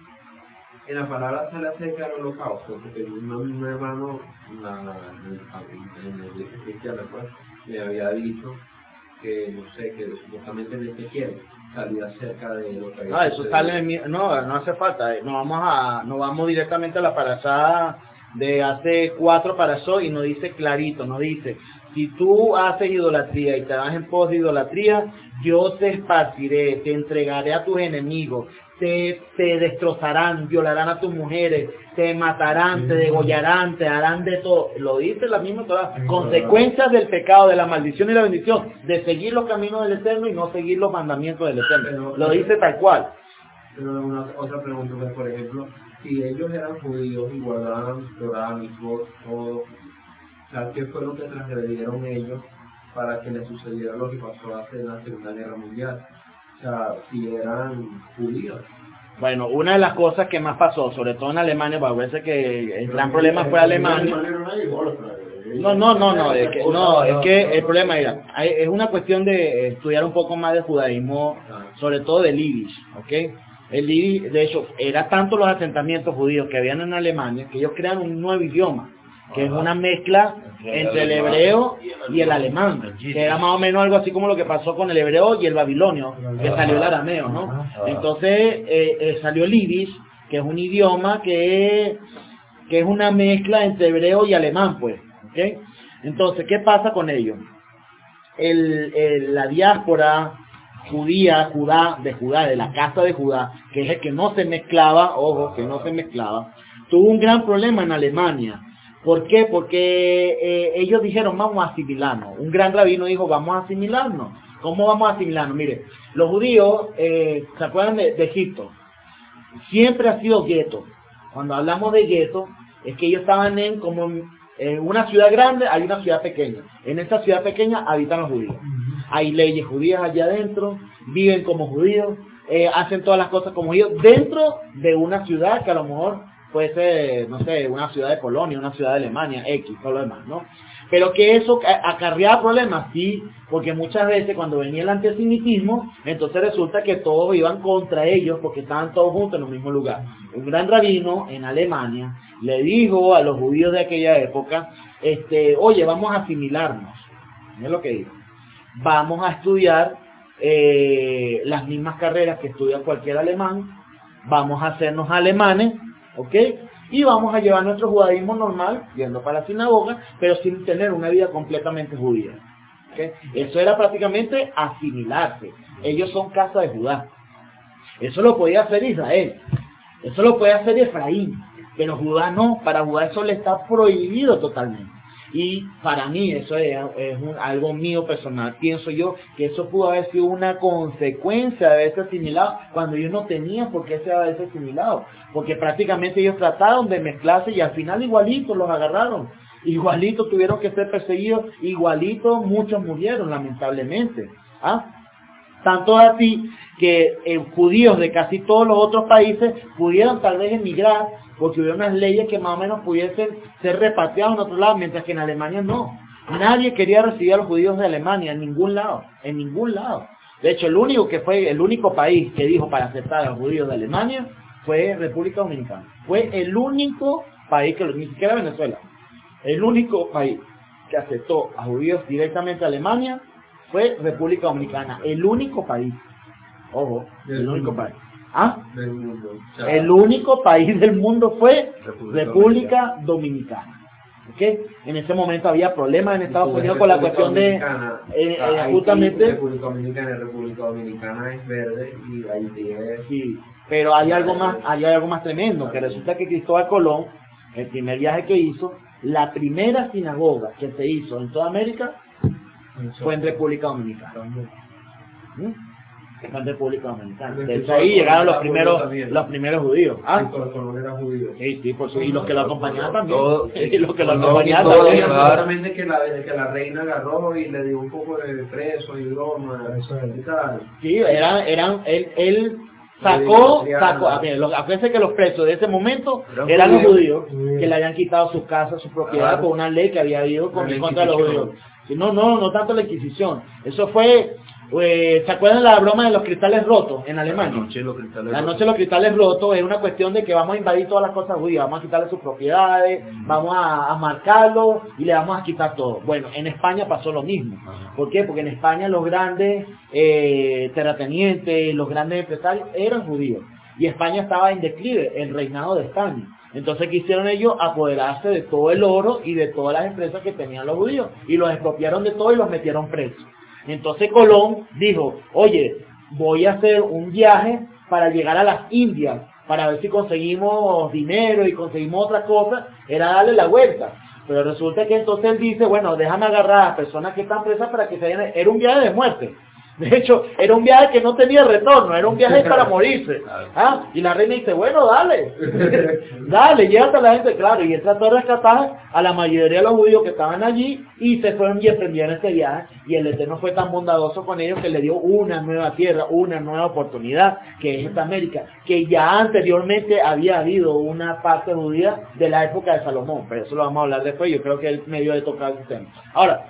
Speaker 2: en la palabra sale acerca del holocausto, porque un, un hermano la, en, en la iglesia cristiana, pues, me había dicho que, no sé, que supuestamente en este quiere salía acerca de lo que...
Speaker 1: Ah, eso sale en mi... No, no hace falta, no vamos a, no vamos directamente a la parashá de hace cuatro parashot y nos dice clarito, nos dice, si tú haces idolatría y te vas en pos de idolatría, yo te esparciré, te entregaré a tus enemigos, te, te destrozarán, violarán a tus mujeres, te matarán, te degollarán, te harán de todo. Lo dice la misma Torá. Consecuencias del pecado, de la maldición y la bendición, de seguir los caminos del Eterno y no seguir los mandamientos del Eterno. Lo dice tal cual.
Speaker 2: Pero una, otra pregunta, pues, por ejemplo, si ellos eran judíos y guardaban Torá, mitzvot, todo, o sea, ¿qué fue lo que transgredieron ellos para que les sucediera lo que pasó hace en la Segunda Guerra Mundial? O sea, si eran judíos.
Speaker 1: Bueno, una de las cosas que más pasó, sobre todo en Alemania, parece que el gran problema fue Alemania. No, no, no, no, es que, no, es que el problema era, es una cuestión de estudiar un poco más de judaísmo, sobre todo del Yiddish, ¿ok? El Yiddish, de hecho, era tanto los asentamientos judíos que habían en Alemania que ellos crean un nuevo idioma, que es una mezcla entre el hebreo y el alemán, que era más o menos algo así como lo que pasó con el hebreo y el babilonio, que salió el arameo, ¿no? Entonces eh, eh, salió el Yiddish, que es un idioma que, que es una mezcla entre hebreo y alemán, pues, ¿ok? Entonces, ¿qué pasa con ello? El, el, la diáspora judía, Judá, de Judá, de la casa de Judá, que es el que no se mezclaba, ojo, que no se mezclaba, tuvo un gran problema en Alemania. ¿Por qué? Porque eh, ellos dijeron, vamos a asimilarnos. Un gran rabino dijo, vamos a asimilarnos. ¿Cómo vamos a asimilarnos? Mire, los judíos, eh, ¿se acuerdan de, de Egipto? Siempre ha sido gueto. Cuando hablamos de gueto, es que ellos estaban en como en una ciudad grande, hay una ciudad pequeña. En esa ciudad pequeña habitan los judíos. Hay leyes judías allá adentro, viven como judíos, eh, hacen todas las cosas como judíos, dentro de una ciudad que a lo mejor puede ser, no sé, una ciudad de Polonia, una ciudad de Alemania, X, todo lo demás, ¿no? Pero que eso acarreaba problemas, sí, porque muchas veces cuando venía el antisemitismo, entonces resulta que todos iban contra ellos porque estaban todos juntos en el mismo lugar. Un gran rabino en Alemania le dijo a los judíos de aquella época, este, oye, vamos a asimilarnos. ¿No es lo que dijo? Vamos a estudiar eh, las mismas carreras que estudia cualquier alemán, vamos a hacernos alemanes, ¿ok? Y vamos a llevar nuestro judaísmo normal, yendo para la sinagoga, pero sin tener una vida completamente judía. ¿Okay? Eso era prácticamente asimilarse. Ellos son casa de Judá. Eso lo podía hacer Israel. Eso lo puede hacer Efraín. Pero Judá no. Para Judá eso le está prohibido totalmente. Y para mí, eso es, es un, algo mío personal, pienso yo que eso pudo haber sido una consecuencia de haberse asimilado cuando ellos no tenían por qué se haberse asimilado, porque prácticamente ellos trataron de mezclarse y al final igualitos los agarraron, igualitos tuvieron que ser perseguidos, igualitos muchos murieron lamentablemente. ¿Ah? Tanto es así que eh, judíos de casi todos los otros países pudieron tal vez emigrar porque hubo unas leyes que más o menos pudiesen ser repatriados en otro lado, mientras que en Alemania no. Nadie quería recibir a los judíos de Alemania en ningún lado, en ningún lado. De hecho, el único que fue, el único país que dijo para aceptar a los judíos de Alemania fue República Dominicana. Fue el único país que, ni siquiera Venezuela, el único país que aceptó a judíos directamente a Alemania fue República Dominicana. El único país. Ojo, el único país. ¿Ah?
Speaker 2: Del mundo. O sea,
Speaker 1: El único país del mundo fue
Speaker 2: República
Speaker 1: República Dominicana. ¿Okay? En ese momento había problemas en Estados Unidos con la cuestión de eh, eh, justamente
Speaker 2: República Dominicana, República Dominicana es verde y Haití es...
Speaker 1: sí, pero hay algo más, hay algo más tremendo, que resulta que Cristóbal Colón, el primer viaje que hizo, la primera sinagoga que se hizo en toda América fue en República Dominicana. ¿Mm? Fue en República Dominicana. De hecho, ahí llegaron los primeros, los primeros judíos. ¿Ah?
Speaker 2: Cristóbal Colón era judío.
Speaker 1: Sí, sí, por su, y los que lo acompañaban también.
Speaker 4: Todo,
Speaker 1: y los que lo
Speaker 4: todo,
Speaker 1: acompañaban
Speaker 4: todo,
Speaker 1: también.
Speaker 4: claro.
Speaker 2: Seguramente que la, que la reina agarró y le dio un poco de preso y broma.
Speaker 5: Eso es.
Speaker 2: y tal.
Speaker 1: Sí, eran, eran, él, él sacó, sacó, a ver, los, acuérdense que los presos de ese momento
Speaker 2: Eran
Speaker 1: eran los
Speaker 2: judíos.
Speaker 1: judíos que le habían quitado sus casas, sus propiedades
Speaker 2: Claro.
Speaker 1: por una ley que había habido con,
Speaker 2: La
Speaker 1: en contra de los
Speaker 2: Inquisición.
Speaker 1: judíos. Sí, no, no, no tanto la Inquisición. Eso fue, eh, ¿se acuerdan la broma de los cristales rotos en Alemania?
Speaker 4: La noche de los cristales
Speaker 1: La
Speaker 4: rotos.
Speaker 1: noche de los cristales rotos es una cuestión de que vamos a invadir todas las cosas judías, vamos a quitarle sus propiedades, vamos a, a marcarlo y le vamos a quitar todo. Bueno, en España pasó lo mismo.
Speaker 4: Ajá.
Speaker 1: ¿Por qué? Porque en España los grandes eh, terratenientes, los grandes empresarios eran judíos. Y España estaba en declive, el reinado de España. Entonces, ¿qué hicieron ellos? Apoderarse de todo el oro y de todas las empresas que tenían los judíos. Y los expropiaron de todo y los metieron presos. Entonces Colón dijo, oye, voy a hacer un viaje para llegar a las Indias, para ver si conseguimos dinero y conseguimos otras cosas. Era darle la vuelta. Pero resulta que entonces él dice, bueno, déjame agarrar a personas que están presas para que se vayan. Era un viaje de muerte. De hecho, era un viaje que no tenía retorno, era un viaje para morirse. ¿Ah? Y la reina dice, bueno, dale, dale, llévate a la gente, claro. Y él trató de rescatar a la mayoría de los judíos que estaban allí y se fueron y emprendieron este viaje. Y el Eterno fue tan bondadoso con ellos que le dio una nueva tierra, una nueva oportunidad, que es esta América, que ya anteriormente había habido una parte judía de la época de Salomón. Pero eso lo vamos a hablar después, yo creo que es medio de tocar el tema. Ahora,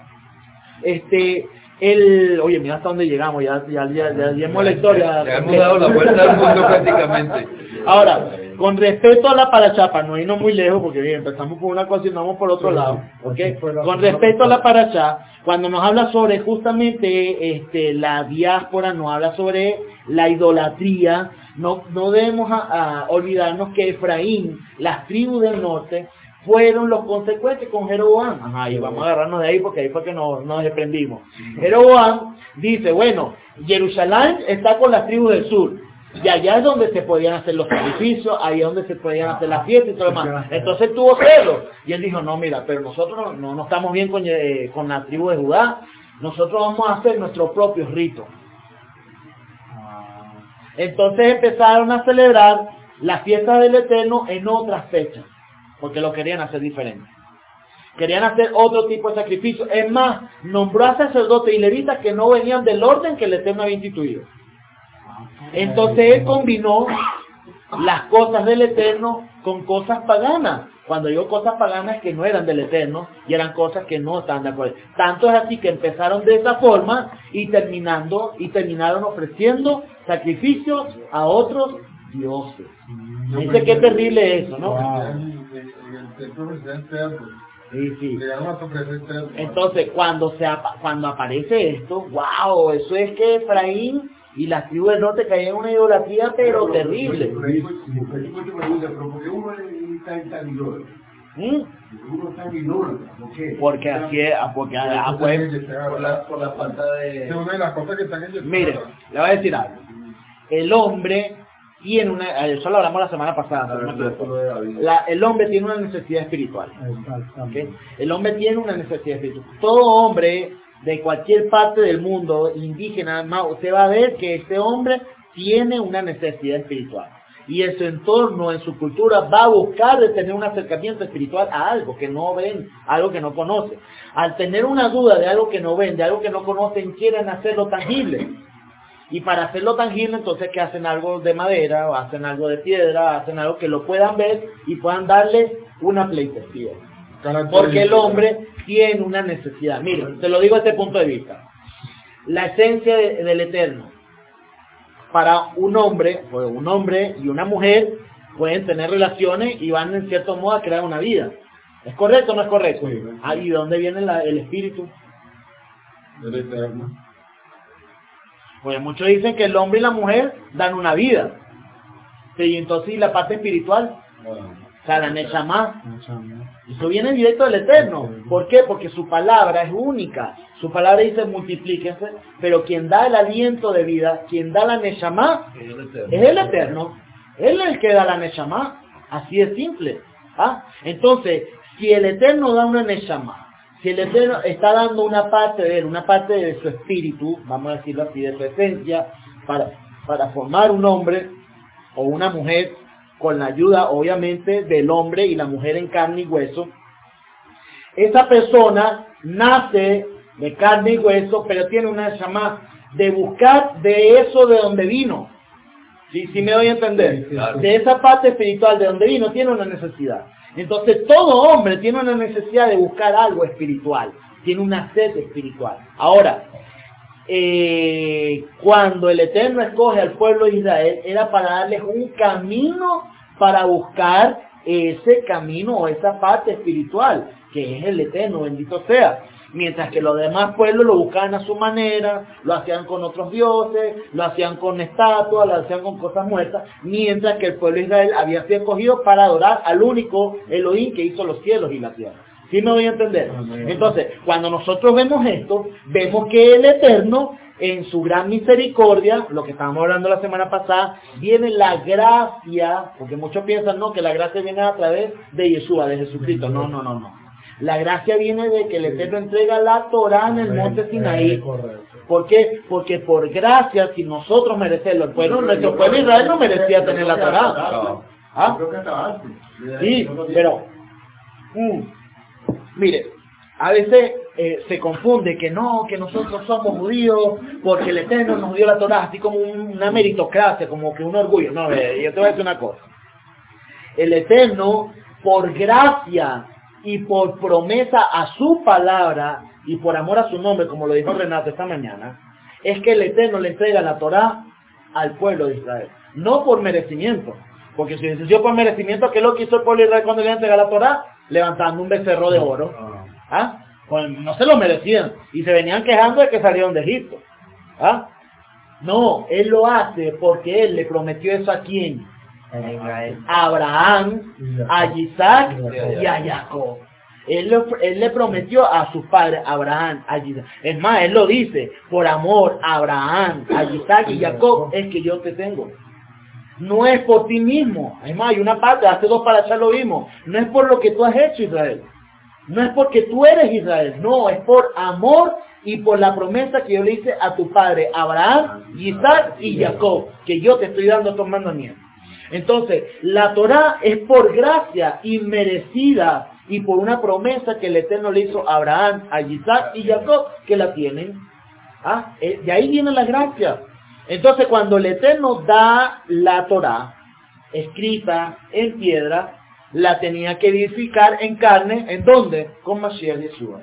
Speaker 1: este... El, oye, mira hasta dónde llegamos, ya, ya, ya, ya, ya hemos la historia.
Speaker 4: Ya hemos dado la vuelta al mundo prácticamente.
Speaker 1: Ahora, con respecto a la paracha, para no irnos muy lejos, porque bien, empezamos por una cosa y nos vamos por otro lado, ¿ok? Con respecto a la paracha, cuando nos habla sobre justamente este, la diáspora, nos habla sobre la idolatría, no, no debemos a, a olvidarnos que Efraín, las tribus del norte, fueron los consecuentes con Jeroboam. Ajá, y vamos a agarrarnos de ahí porque ahí fue que nos, nos desprendimos. Jeroboam dice, bueno, Jerusalén está con las tribus del sur. Y allá es donde se podían hacer los sacrificios, ahí es donde se podían hacer las fiestas y todo lo demás. Entonces él tuvo celos. Y él dijo, no, mira, pero nosotros no, no, no estamos bien con, eh, con la tribu de Judá. Nosotros vamos a hacer nuestros propios ritos. Entonces empezaron a celebrar las fiestas del Eterno en otras fechas. Porque lo querían hacer diferente. Querían hacer otro tipo de sacrificio. Es más, nombró a sacerdotes y levitas que no venían del orden que el Eterno había instituido. Entonces él combinó las cosas del Eterno con cosas paganas. Cuando digo cosas paganas que no eran del Eterno y eran cosas que no estaban de acuerdo. Tanto es así que empezaron de esa forma y terminando y terminaron ofreciendo sacrificios a otros dioses. Dice que terrible eso, ¿no? Sí, sí. Entonces, cuando se apa- cuando aparece esto, wow, eso es que Efraín y las tribus del norte caían en una idolatría, pero terrible. ¿Mm? Porque así es, porque ah, pues,
Speaker 2: Por la, por la falta de...
Speaker 6: Es una de las cosas que están en
Speaker 1: mire, le voy a decir algo. El hombre tiene una, eso lo hablamos la semana pasada, si no me equivoco. La- el hombre tiene una necesidad espiritual. ¿Ok? El hombre tiene una necesidad espiritual. Todo hombre de cualquier parte del mundo, indígena, más, usted va a ver que este hombre tiene una necesidad espiritual. Y en su entorno, en su cultura, va a buscar de tener un acercamiento espiritual a algo que no ven, algo que no conoce. Al tener una duda de algo que no ven, de algo que no conocen, quieren hacerlo tangible. Y para hacerlo tangible, entonces que hacen algo de madera, o hacen algo de piedra, hacen algo que lo puedan ver y puedan darle una pleitesía. Porque el hombre tiene una necesidad. Miren, te lo digo desde este punto de vista. La esencia de, del Eterno, para un hombre, pues un hombre y una mujer pueden tener relaciones y van en cierto modo a crear una vida. ¿Es correcto o no es correcto?
Speaker 6: Sí.
Speaker 1: Ah, ¿y de dónde viene la, el espíritu?
Speaker 6: El Eterno.
Speaker 1: Pues muchos dicen que el hombre y la mujer dan una vida. Sí, y entonces, ¿y la parte espiritual? O sea, la Neshama. Eso viene directo del Eterno. ¿Por qué? Porque su palabra es única. Su palabra dice multiplíquense, pero quien da el aliento de vida, quien da la Neshama, es el Eterno. Él es el que da la Neshama. Así de simple. ¿Ah? Entonces, si el Eterno da una Neshama, si el Eterno está dando una parte de él, una parte de su espíritu, vamos a decirlo así, de su esencia, para, para formar un hombre o una mujer, con la ayuda obviamente del hombre y la mujer en carne y hueso, esa persona nace de carne y hueso, pero tiene una llamada de buscar de eso de donde vino. ¿Sí, sí me doy a entender?
Speaker 4: Claro.
Speaker 1: De esa parte espiritual de donde vino tiene una necesidad. Entonces todo hombre tiene una necesidad de buscar algo espiritual, tiene una sed espiritual. Ahora, eh, cuando el Eterno escoge al pueblo de Israel, era para darles un camino para buscar ese camino o esa parte espiritual, que es el Eterno, bendito sea. Mientras que los demás pueblos lo buscaban a su manera, lo hacían con otros dioses, lo hacían con estatuas, lo hacían con cosas muertas, mientras que el pueblo de Israel había sido escogido para adorar al único Elohim que hizo los cielos y la tierra. ¿Sí me voy a entender? Entonces, cuando nosotros vemos esto, vemos que el Eterno, en su gran misericordia, lo que estábamos hablando la semana pasada, viene la gracia, porque muchos piensan, no, que la gracia viene a través de Yeshua, de Jesucristo. No, no, no, no. La gracia viene de que el Eterno entrega la Torá en el monte Sinaí. ¿Por qué? Porque por gracia, si nosotros merecemos, el pueblo, nuestro pueblo de Israel no merecía tener la Torá. ¿Ah?
Speaker 3: Creo que hasta antes.
Speaker 1: Sí, pero, mm, mire, a veces eh, se confunde que no, que nosotros somos judíos porque el Eterno nos dio la Torá, así como un, una meritocracia, como que un orgullo. No, eh, yo te voy a decir una cosa. El Eterno, por gracia y por promesa a su palabra y por amor a su nombre, como lo dijo Renato esta mañana, es que el Eterno le entrega la Torá al pueblo de Israel. No por merecimiento, porque si hubiese sido por merecimiento, ¿qué es lo que hizo el pueblo de Israel cuando le entrega la Torá? Levantando un becerro de oro. ¿Ah? Pues no se lo merecían y se venían quejando de que salieron de Egipto. ¿Ah? No, él lo hace porque él le prometió eso a quién. A Abraham, a Isaac y a Jacob. Él, lo, él le prometió a sus padres, Abraham, a Isaac. Es más, él lo dice, por amor a Abraham, a Isaac y Jacob es que yo te tengo. No es por ti mismo. Es más, hay una parte, hace dos para allá lo vimos. No es por lo que tú has hecho, Israel. No es porque tú eres Israel. No, es por amor y por la promesa que yo le hice a tu padre, Abraham, Isaac y Jacob, que yo te estoy dando estos mandamientos. Entonces, la Torá es por gracia inmerecida y por una promesa que el Eterno le hizo a Abraham, a Isaac y Jacob, que la tienen. ¿Ah? De ahí viene la gracia. Entonces, cuando el Eterno da la Torá, escrita en piedra, la tenía que edificar en carne, ¿en dónde? Con Mashiach Yeshua.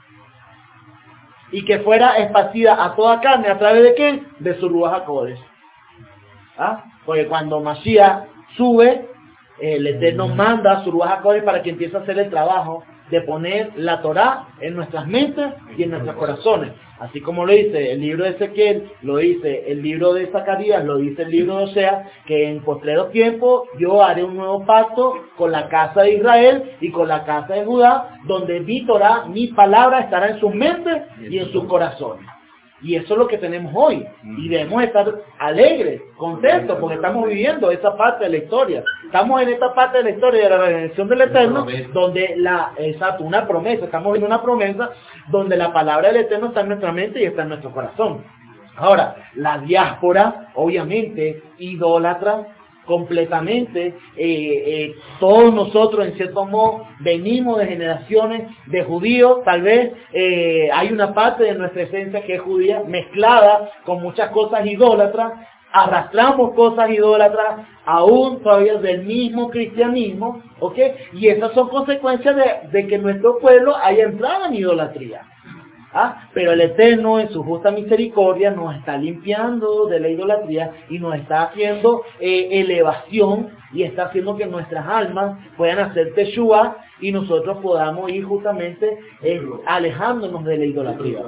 Speaker 1: Y que fuera esparcida a toda carne, ¿a través de qué? De su Ruach HaKodesh. ¿Ah? Porque cuando Mashiach sube, el Eterno manda a su Ruach HaKodesh para que empiece a hacer el trabajo de poner la Torá en nuestras mentes y en nuestros corazones. Así como lo dice el libro de Ezequiel, lo dice el libro de Zacarías, lo dice el libro de Osea, que en postreros tiempos yo haré un nuevo pacto con la casa de Israel y con la casa de Judá, donde mi Torá, mi palabra estará en sus mentes y en sus corazones. Y eso es lo que tenemos hoy. Y debemos estar alegres, contentos, porque estamos viviendo esa parte de la historia. Estamos en esta parte de la historia de la redención del Eterno, donde la, exacto, una promesa, estamos viendo una promesa donde la palabra del Eterno está en nuestra mente y está en nuestro corazón. Ahora, la diáspora, obviamente, idólatra, completamente. Eh, eh, todos nosotros, en cierto modo, venimos de generaciones de judíos. Tal vez eh, hay una parte de nuestra esencia que es judía, mezclada con muchas cosas idólatras. Arrastramos cosas idólatras aún todavía del mismo cristianismo, ¿ok? Y esas son consecuencias de, de que nuestro pueblo haya entrado en idolatría. ¿Ah? Pero el Eterno, en su justa misericordia, nos está limpiando de la idolatría y nos está haciendo eh, elevación, y está haciendo que nuestras almas puedan hacer teshuva y nosotros podamos ir justamente eh, alejándonos de la idolatría.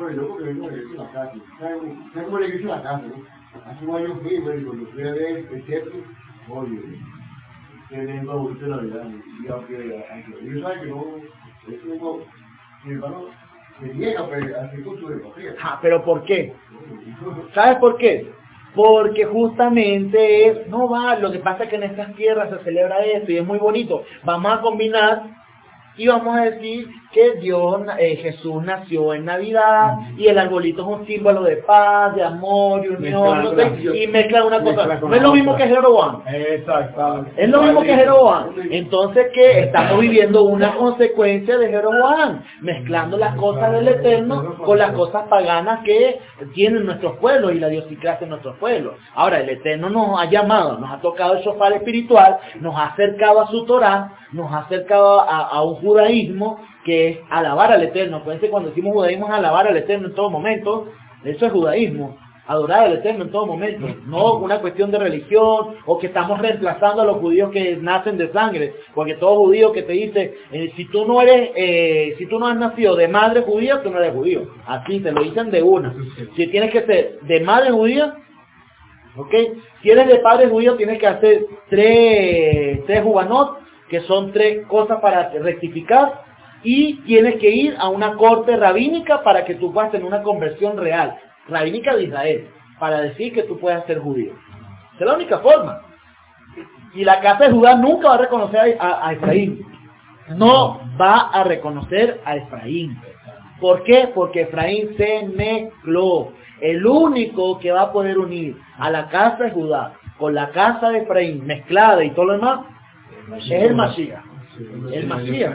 Speaker 3: Hace un año fui, bueno, cuando fui a ver el templo, oye, que vengo a buscar la verdad, y aunque, aunque yo sabe que no, eso no, mi hermano, se niega a hacer con su democracia.
Speaker 1: Ah, pero ¿por qué? ¿Sabes por qué? Porque justamente es, no va, lo que pasa es que en estas tierras se celebra esto y es muy bonito, vamos a combinar y vamos a decir que Dios, eh, Jesús nació en Navidad y el arbolito es un símbolo de paz, de amor y unión, no sé, y mezcla una cosa. No es lo mismo que Jeroboam.
Speaker 5: Exacto.
Speaker 1: Es lo mismo que Jeroboam. Entonces, que estamos viviendo una consecuencia de Jeroboam, mezclando las cosas del Eterno con las cosas paganas que tienen nuestros pueblos y la diosicracia en nuestros pueblos. Ahora, el Eterno nos ha llamado, nos ha tocado el shofar espiritual, nos ha acercado a su Torah, nos ha acercado a, a un judaísmo que es alabar al Eterno. Acuérdense, cuando decimos judaísmo es alabar al Eterno en todo momento. Eso es judaísmo, adorar al Eterno en todo momento, no una cuestión de religión o que estamos reemplazando a los judíos que nacen de sangre, porque todo judío que te dice eh, si tú no eres eh, si tú no has nacido de madre judía, tú no eres judío. Así te lo dicen de una. Si tienes que ser de madre judía, ok, si eres de padre judío, tienes que hacer tres tres jubanot, que son tres cosas para rectificar, y tienes que ir a una corte rabínica para que tú puedas tener una conversión real, rabínica de Israel, para decir que tú puedas ser judío. Esa es la única forma. Y la casa de Judá nunca va a reconocer a, a Efraín. No va a reconocer a Efraín. ¿Por qué? Porque Efraín se mezcló. El único que va a poder unir a la casa de Judá con la casa de Efraín mezclada y todo lo demás es el Mashiach. El Mashiach.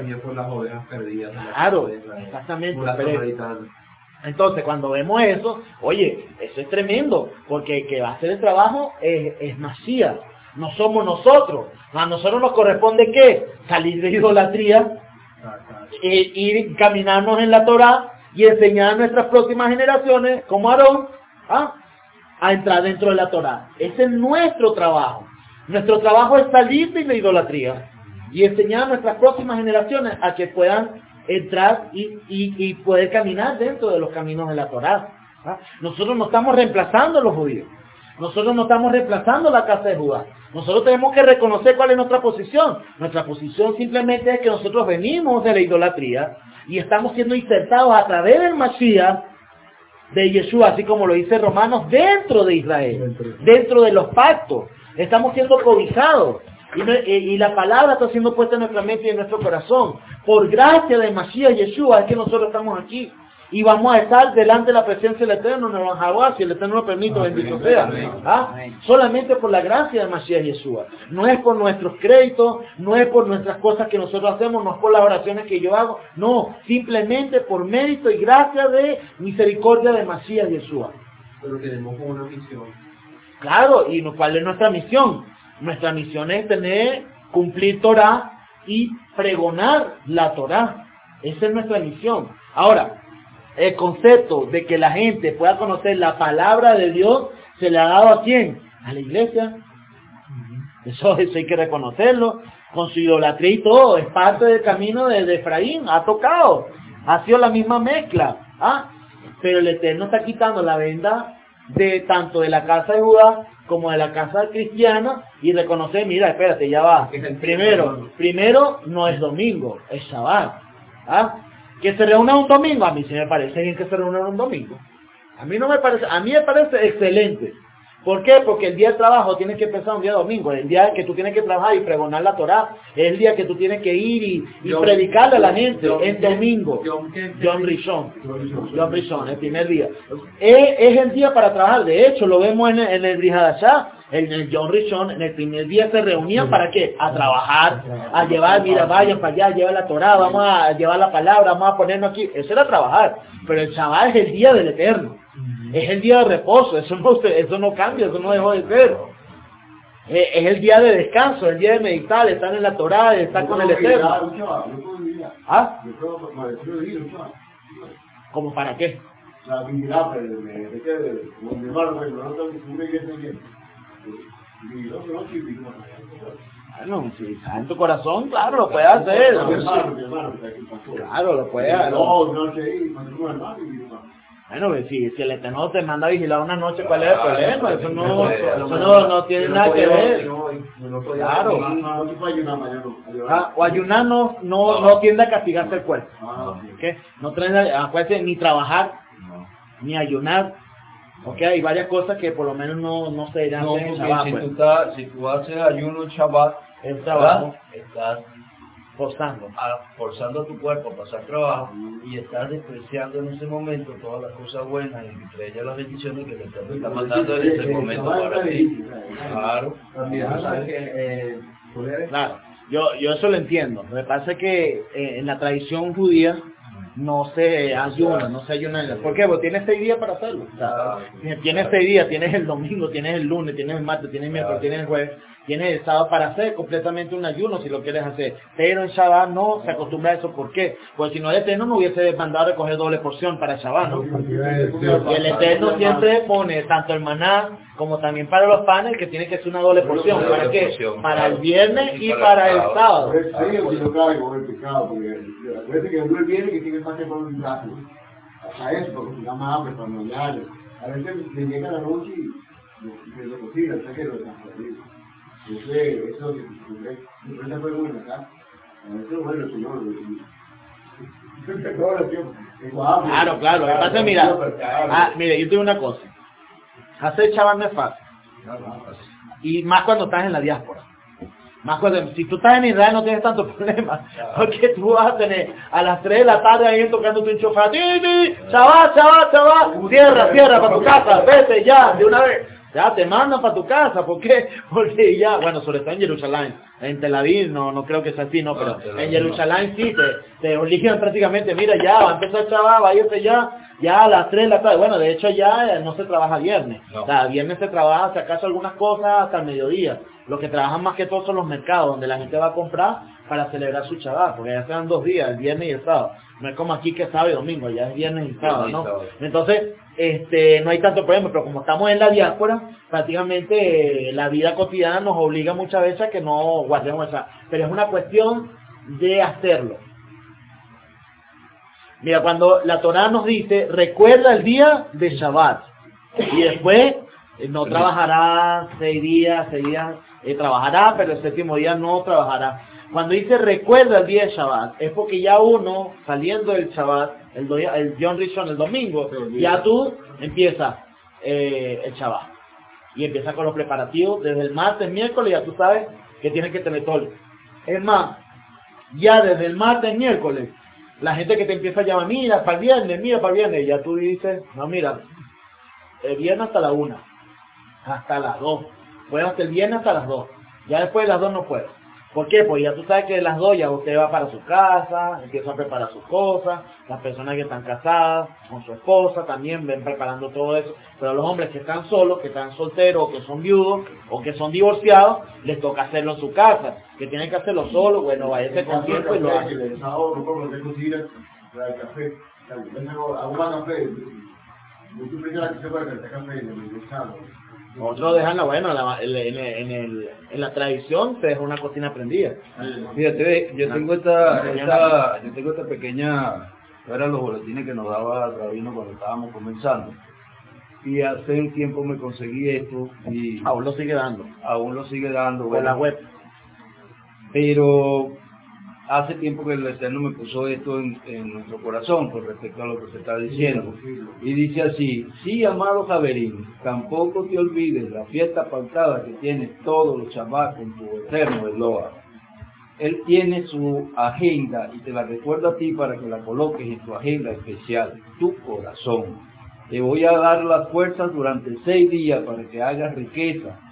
Speaker 1: Claro, exactamente. Entonces, cuando vemos eso, oye, eso es tremendo, porque el que va a hacer el trabajo es, es Mashiach. No somos nosotros. A nosotros nos corresponde ¿qué? Salir de idolatría, e ir caminarnos en la Torah y enseñar a nuestras próximas generaciones, como Aarón, ¿ah? a entrar dentro de la Torah. Ese es nuestro trabajo. Nuestro trabajo es salir de la idolatría y enseñar a nuestras próximas generaciones a que puedan entrar y, y, y poder caminar dentro de los caminos de la Torá. ¿Ah? Nosotros no estamos reemplazando a los judíos. Nosotros no estamos reemplazando la casa de Judá. Nosotros tenemos que reconocer cuál es nuestra posición. Nuestra posición simplemente es que nosotros venimos de la idolatría y estamos siendo insertados a través del Mashiach, de Yeshua, así como lo dice Romanos, dentro de Israel, dentro de los pactos. Estamos siendo cobijados. Y, y la palabra está siendo puesta en nuestra mente y en nuestro corazón. Por gracia de Mashiach Yeshua es que nosotros estamos aquí. Y vamos a estar delante de la presencia del Eterno en el Banjaguar, si el Eterno lo permite, bendito sea. ¿Ah? Solamente por la gracia de Mashiach Yeshua. No es por nuestros créditos, no es por nuestras cosas que nosotros hacemos, no es por las oraciones que yo hago. No, simplemente por mérito y gracia de misericordia de Mashiach Yeshua.
Speaker 2: Pero tenemos una misión.
Speaker 1: Claro, y ¿cuál es nuestra misión? Nuestra misión es tener, cumplir Torah y pregonar la Torah. Esa es nuestra misión. Ahora, el concepto de que la gente pueda conocer la palabra de Dios se le ha dado ¿a quién? A la iglesia. Eso, eso hay que reconocerlo. Con su idolatría y todo, es parte del camino de, de Efraín. Ha tocado. Ha sido la misma mezcla. ¿Ah? Pero el Eterno está quitando la venda de tanto de la casa de Judá como de la casa cristiana y reconocer, mira, espérate, ya va. Primero, primero no es domingo, es Shabbat. ¿Ah? Que se reúna un domingo, a mí sí me parece bien que se reúna un domingo. A mí no me parece, a mí me parece excelente. ¿Por qué? Porque el día de trabajo tiene que empezar un día domingo, el día que tú tienes que trabajar y pregonar la Torah, es el día que tú tienes que ir y, y John, predicarle a la gente, John, en domingo. John, John Rishon, John Rishon, el primer día. Es, es el día para trabajar, de hecho lo vemos en, en el Brit Hadashah, en el John Rishon, en el primer día se reunían para qué? A trabajar, a llevar, mira, vayan para allá, lleva la Torá, vamos a llevar la palabra, vamos a ponernos aquí. Eso era trabajar, pero el Shabbat es el día del Eterno, es el día de reposo, eso no, eso no cambia, eso no dejó de ser. Es el día de descanso, el día de meditar, estar en la Torá, estar con el Eterno. ¿Ah? ¿Cómo para qué?
Speaker 3: La dignidad, pero me dejé como mi hermano, pero no tengo que subir que estoy bien. Y no, no, sí, digo,
Speaker 1: bueno, si está en tu corazón, claro, lo puedes hacer.
Speaker 3: mi hermano, mi hermano, que aquí pasó.
Speaker 1: Claro, lo puedes hacer.
Speaker 3: No, no sé, y pasó con hermano y mi hermano.
Speaker 1: Bueno, si, si el Eterno te manda a vigilar una noche, ¿cuál es el problema? Eso no, eso no, no tiene nada que ver. Claro. Ah, o ayunar no, no, no tiende a castigarse el cuerpo. ¿Okay? No tiende a, acuérdense, ni trabajar, ni ayunar. ¿Ok? Hay varias cosas que por lo menos no, no se irán
Speaker 4: No,
Speaker 1: en
Speaker 4: porque
Speaker 1: Shabbat.
Speaker 4: si,
Speaker 1: Pues.
Speaker 4: tú estás, si tú haces ayuno en Shabbat,
Speaker 1: El trabajo,
Speaker 4: estás
Speaker 1: forzando.
Speaker 4: a- forzando a tu cuerpo a pasar trabajo y estás despreciando en ese momento todas las cosas buenas y entre ellas las bendiciones que te están- te está mandando en ese momento para ti. Claro.
Speaker 2: También, tú sabes que eh, tú eres
Speaker 1: Claro, yo, yo eso lo entiendo. Lo que pasa es que eh, en la tradición judía no se ayuna, no se ayuna. ¿Por qué? Porque tienes seis días para hacerlo. O sea, tienes seis días, tienes el domingo, tienes el lunes, tienes el martes, tienes el miércoles, tienes el jueves, tienes el sábado para hacer completamente un ayuno si lo quieres hacer. Pero en Shabbat no se acostumbra a eso. ¿Por qué? Porque si no el Eterno no hubiese mandado a recoger doble porción para Shabbat, ¿no? Y el Eterno siempre pone tanto el maná como también para los panes que tiene que ser una doble porción.
Speaker 4: Una
Speaker 1: ¿Para
Speaker 4: doble
Speaker 1: qué?
Speaker 4: porción,
Speaker 1: Para
Speaker 4: claro.
Speaker 1: el viernes y
Speaker 4: Y para
Speaker 1: para
Speaker 4: el
Speaker 1: el
Speaker 4: sábado.
Speaker 1: sábado.
Speaker 3: Por eso digo que no caigo en el pecado, porque acuérdate que uno viene que tiene más tiempo en un brazo. Hasta eso, porque da más hambre para mañana. A veces le llega la noche y se lo cocina, o sea que lo transferimos. Entonces, eso que se esa fue buena acá. A veces, bueno, el Señor lo
Speaker 1: Claro, claro. Lo que pasa es, mira, ah, mire, yo te digo una cosa. Hacer Shabbat no es fácil. Y más cuando estás en la diáspora. Más cuando, si tú estás en Israel no tienes tanto problema. Porque tú vas a tener a las tres de la tarde ahí tocando tu enchofar. Shabbat, Shabbat, Shabbat. Cierra, cierra para tu casa. Vete ya, de una vez. Ya te mandan para tu casa. ¿Por qué? Porque ya, bueno, sobre todo en Jerusalén. En Tel Aviv no, no creo que sea así, no, pero en Jerusalén sí, te, te obligan prácticamente, mira ya, va a empezar el Shabbat, váyase ya, ya a las tres de la tarde. Bueno, de hecho ya no se trabaja viernes.
Speaker 4: No.
Speaker 1: O sea, viernes se trabaja, si acaso algunas cosas hasta el mediodía. Lo que trabajan más que todo son los mercados, donde la gente va a comprar para celebrar su Shabbat, porque ya se dan dos días, el viernes y el sábado. No es como aquí que es sábado y domingo, ya es viernes y sábado, ¿no? Entonces, este, no hay tanto problema, pero como estamos en la diáspora, prácticamente eh, la vida cotidiana nos obliga muchas veces a que no guardemos esa. Pero es una cuestión de hacerlo. Mira, cuando la Torá nos dice, recuerda el día de Shabbat, y después eh, no trabajará seis días, seis días, eh, trabajará, pero el séptimo día no trabajará. Cuando dice recuerda el día de Shabbat, es porque ya uno, saliendo del Shabbat, el, do- el Yom Rishon, el domingo, ya tú empiezas eh, el Shabbat. Y empiezas con los preparativos desde el martes, miércoles, ya tú sabes que tienes que tener todo. Es más, ya desde el martes, miércoles, la gente que te empieza a llamar, mira, para el viernes, mira, para el viernes, ya tú dices, no, mira, el viernes hasta la una, hasta las dos, puedo hasta el viernes hasta las dos, ya después de las dos no puedo. ¿Por qué? Pues ya tú sabes que de las dos ya usted va para su casa, empieza a preparar sus cosas, las personas que están casadas con su esposa también ven preparando todo eso, pero los hombres que están solos, que están solteros, o que son viudos, o que son divorciados, les toca hacerlo en su casa, que tienen que hacerlo solo, bueno, váyase con tiempo y lo hacen.
Speaker 3: El sábado no como que cocina, trae café, agua café. Muchos pensaban que se puede hacer café en el sábado.
Speaker 1: Otros dejan la, bueno, la- en, en, en, el, en la tradición se deja una cocina prendida.
Speaker 4: Fíjate, ve, yo tengo esta, esta, yo tengo esta pequeña, eran los boletines que nos daba el rabino cuando estábamos comenzando. Y hace un tiempo me conseguí esto y
Speaker 1: Aún lo sigue dando,
Speaker 4: aún lo sigue dando.
Speaker 1: por
Speaker 4: bueno,
Speaker 1: la web.
Speaker 4: Pero hace tiempo que el Eterno me puso esto en, en nuestro corazón con respecto a lo que se está diciendo. Y dice así: sí, amado Javerín, tampoco te olvides la fiesta pautada que tienes todos los Shabbat con tu Eterno Eloa. Él tiene su agenda y te la recuerda a ti para que la coloques en tu agenda especial, tu corazón. Te voy a dar las fuerzas durante seis días para que hagas riqueza,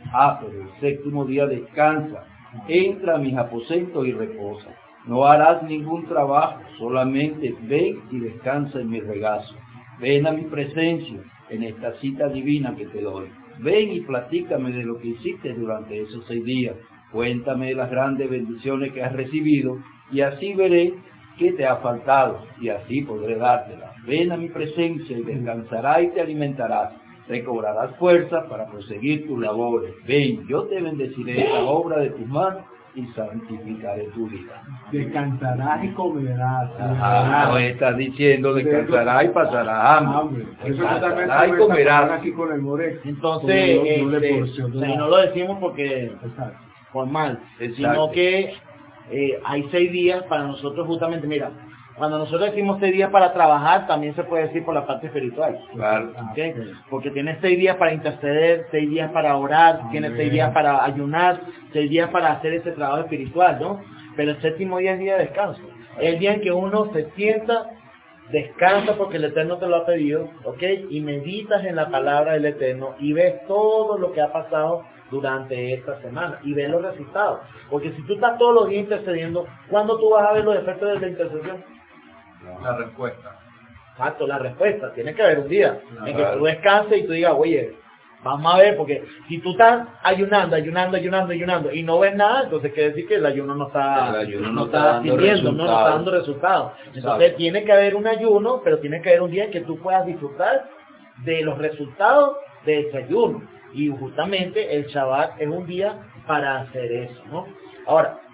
Speaker 4: Ah, pero el séptimo día descansa, entra a mis aposentos y reposa. No harás ningún trabajo, solamente ven y descansa en mi regazo. Ven a mi presencia en esta cita divina que te doy. Ven y platícame de lo que hiciste durante esos seis días. Cuéntame de las grandes bendiciones que has recibido y así veré qué te ha faltado y así podré dártela. Ven a mi presencia y descansarás y te alimentarás. Recobrarás fuerzas para proseguir tus labores. Ven, yo te bendeciré la obra de tus manos y santificaré tu vida.
Speaker 5: Descansarás y comerás.
Speaker 4: Ajá, no estás diciendo descansarás y pasarás hambre. Descansarás y comerás.
Speaker 5: Aquí con el Morex.
Speaker 1: Entonces,
Speaker 5: Con el-
Speaker 1: este,
Speaker 5: porción de
Speaker 1: o sea, y
Speaker 5: la-
Speaker 1: no lo decimos porque
Speaker 5: Exacto.
Speaker 1: formal,
Speaker 4: Exacto.
Speaker 1: sino que eh, hay seis días para nosotros justamente, mira, cuando nosotros decimos seis días para trabajar, también se puede decir por la parte espiritual.
Speaker 4: Claro.
Speaker 1: ¿Ok? Porque tienes seis días para interceder, seis días para orar,
Speaker 5: Amén.
Speaker 1: tienes seis días para ayunar, seis días para hacer ese trabajo espiritual, ¿no? Pero el séptimo día es día de descanso. Es el día en que uno se sienta, descansa porque el Eterno te lo ha pedido, ¿ok? Y meditas en la palabra del Eterno y ves todo lo que ha pasado durante esta semana y ves los resultados. Porque si tú estás todos los días intercediendo, ¿cuándo tú vas a ver los efectos de la intercesión?
Speaker 6: La respuesta.
Speaker 1: Exacto, la respuesta. Tiene que haber un día en que
Speaker 4: Claro.
Speaker 1: tú descanses y tú digas, oye, vamos a ver, porque si tú estás ayunando, ayunando, ayunando, ayunando y no ves nada, entonces quiere decir que el ayuno no está,
Speaker 4: El ayuno
Speaker 1: no
Speaker 4: no
Speaker 1: está
Speaker 4: está dando
Speaker 1: sirviendo, no, no está
Speaker 4: resultados.
Speaker 1: dando resultados. Entonces
Speaker 4: Exacto.
Speaker 1: tiene que haber un ayuno, pero tiene que haber un día en que tú puedas disfrutar de los resultados de ese ayuno. Y justamente el Shabbat es un día para hacer eso, ¿no? Ahora,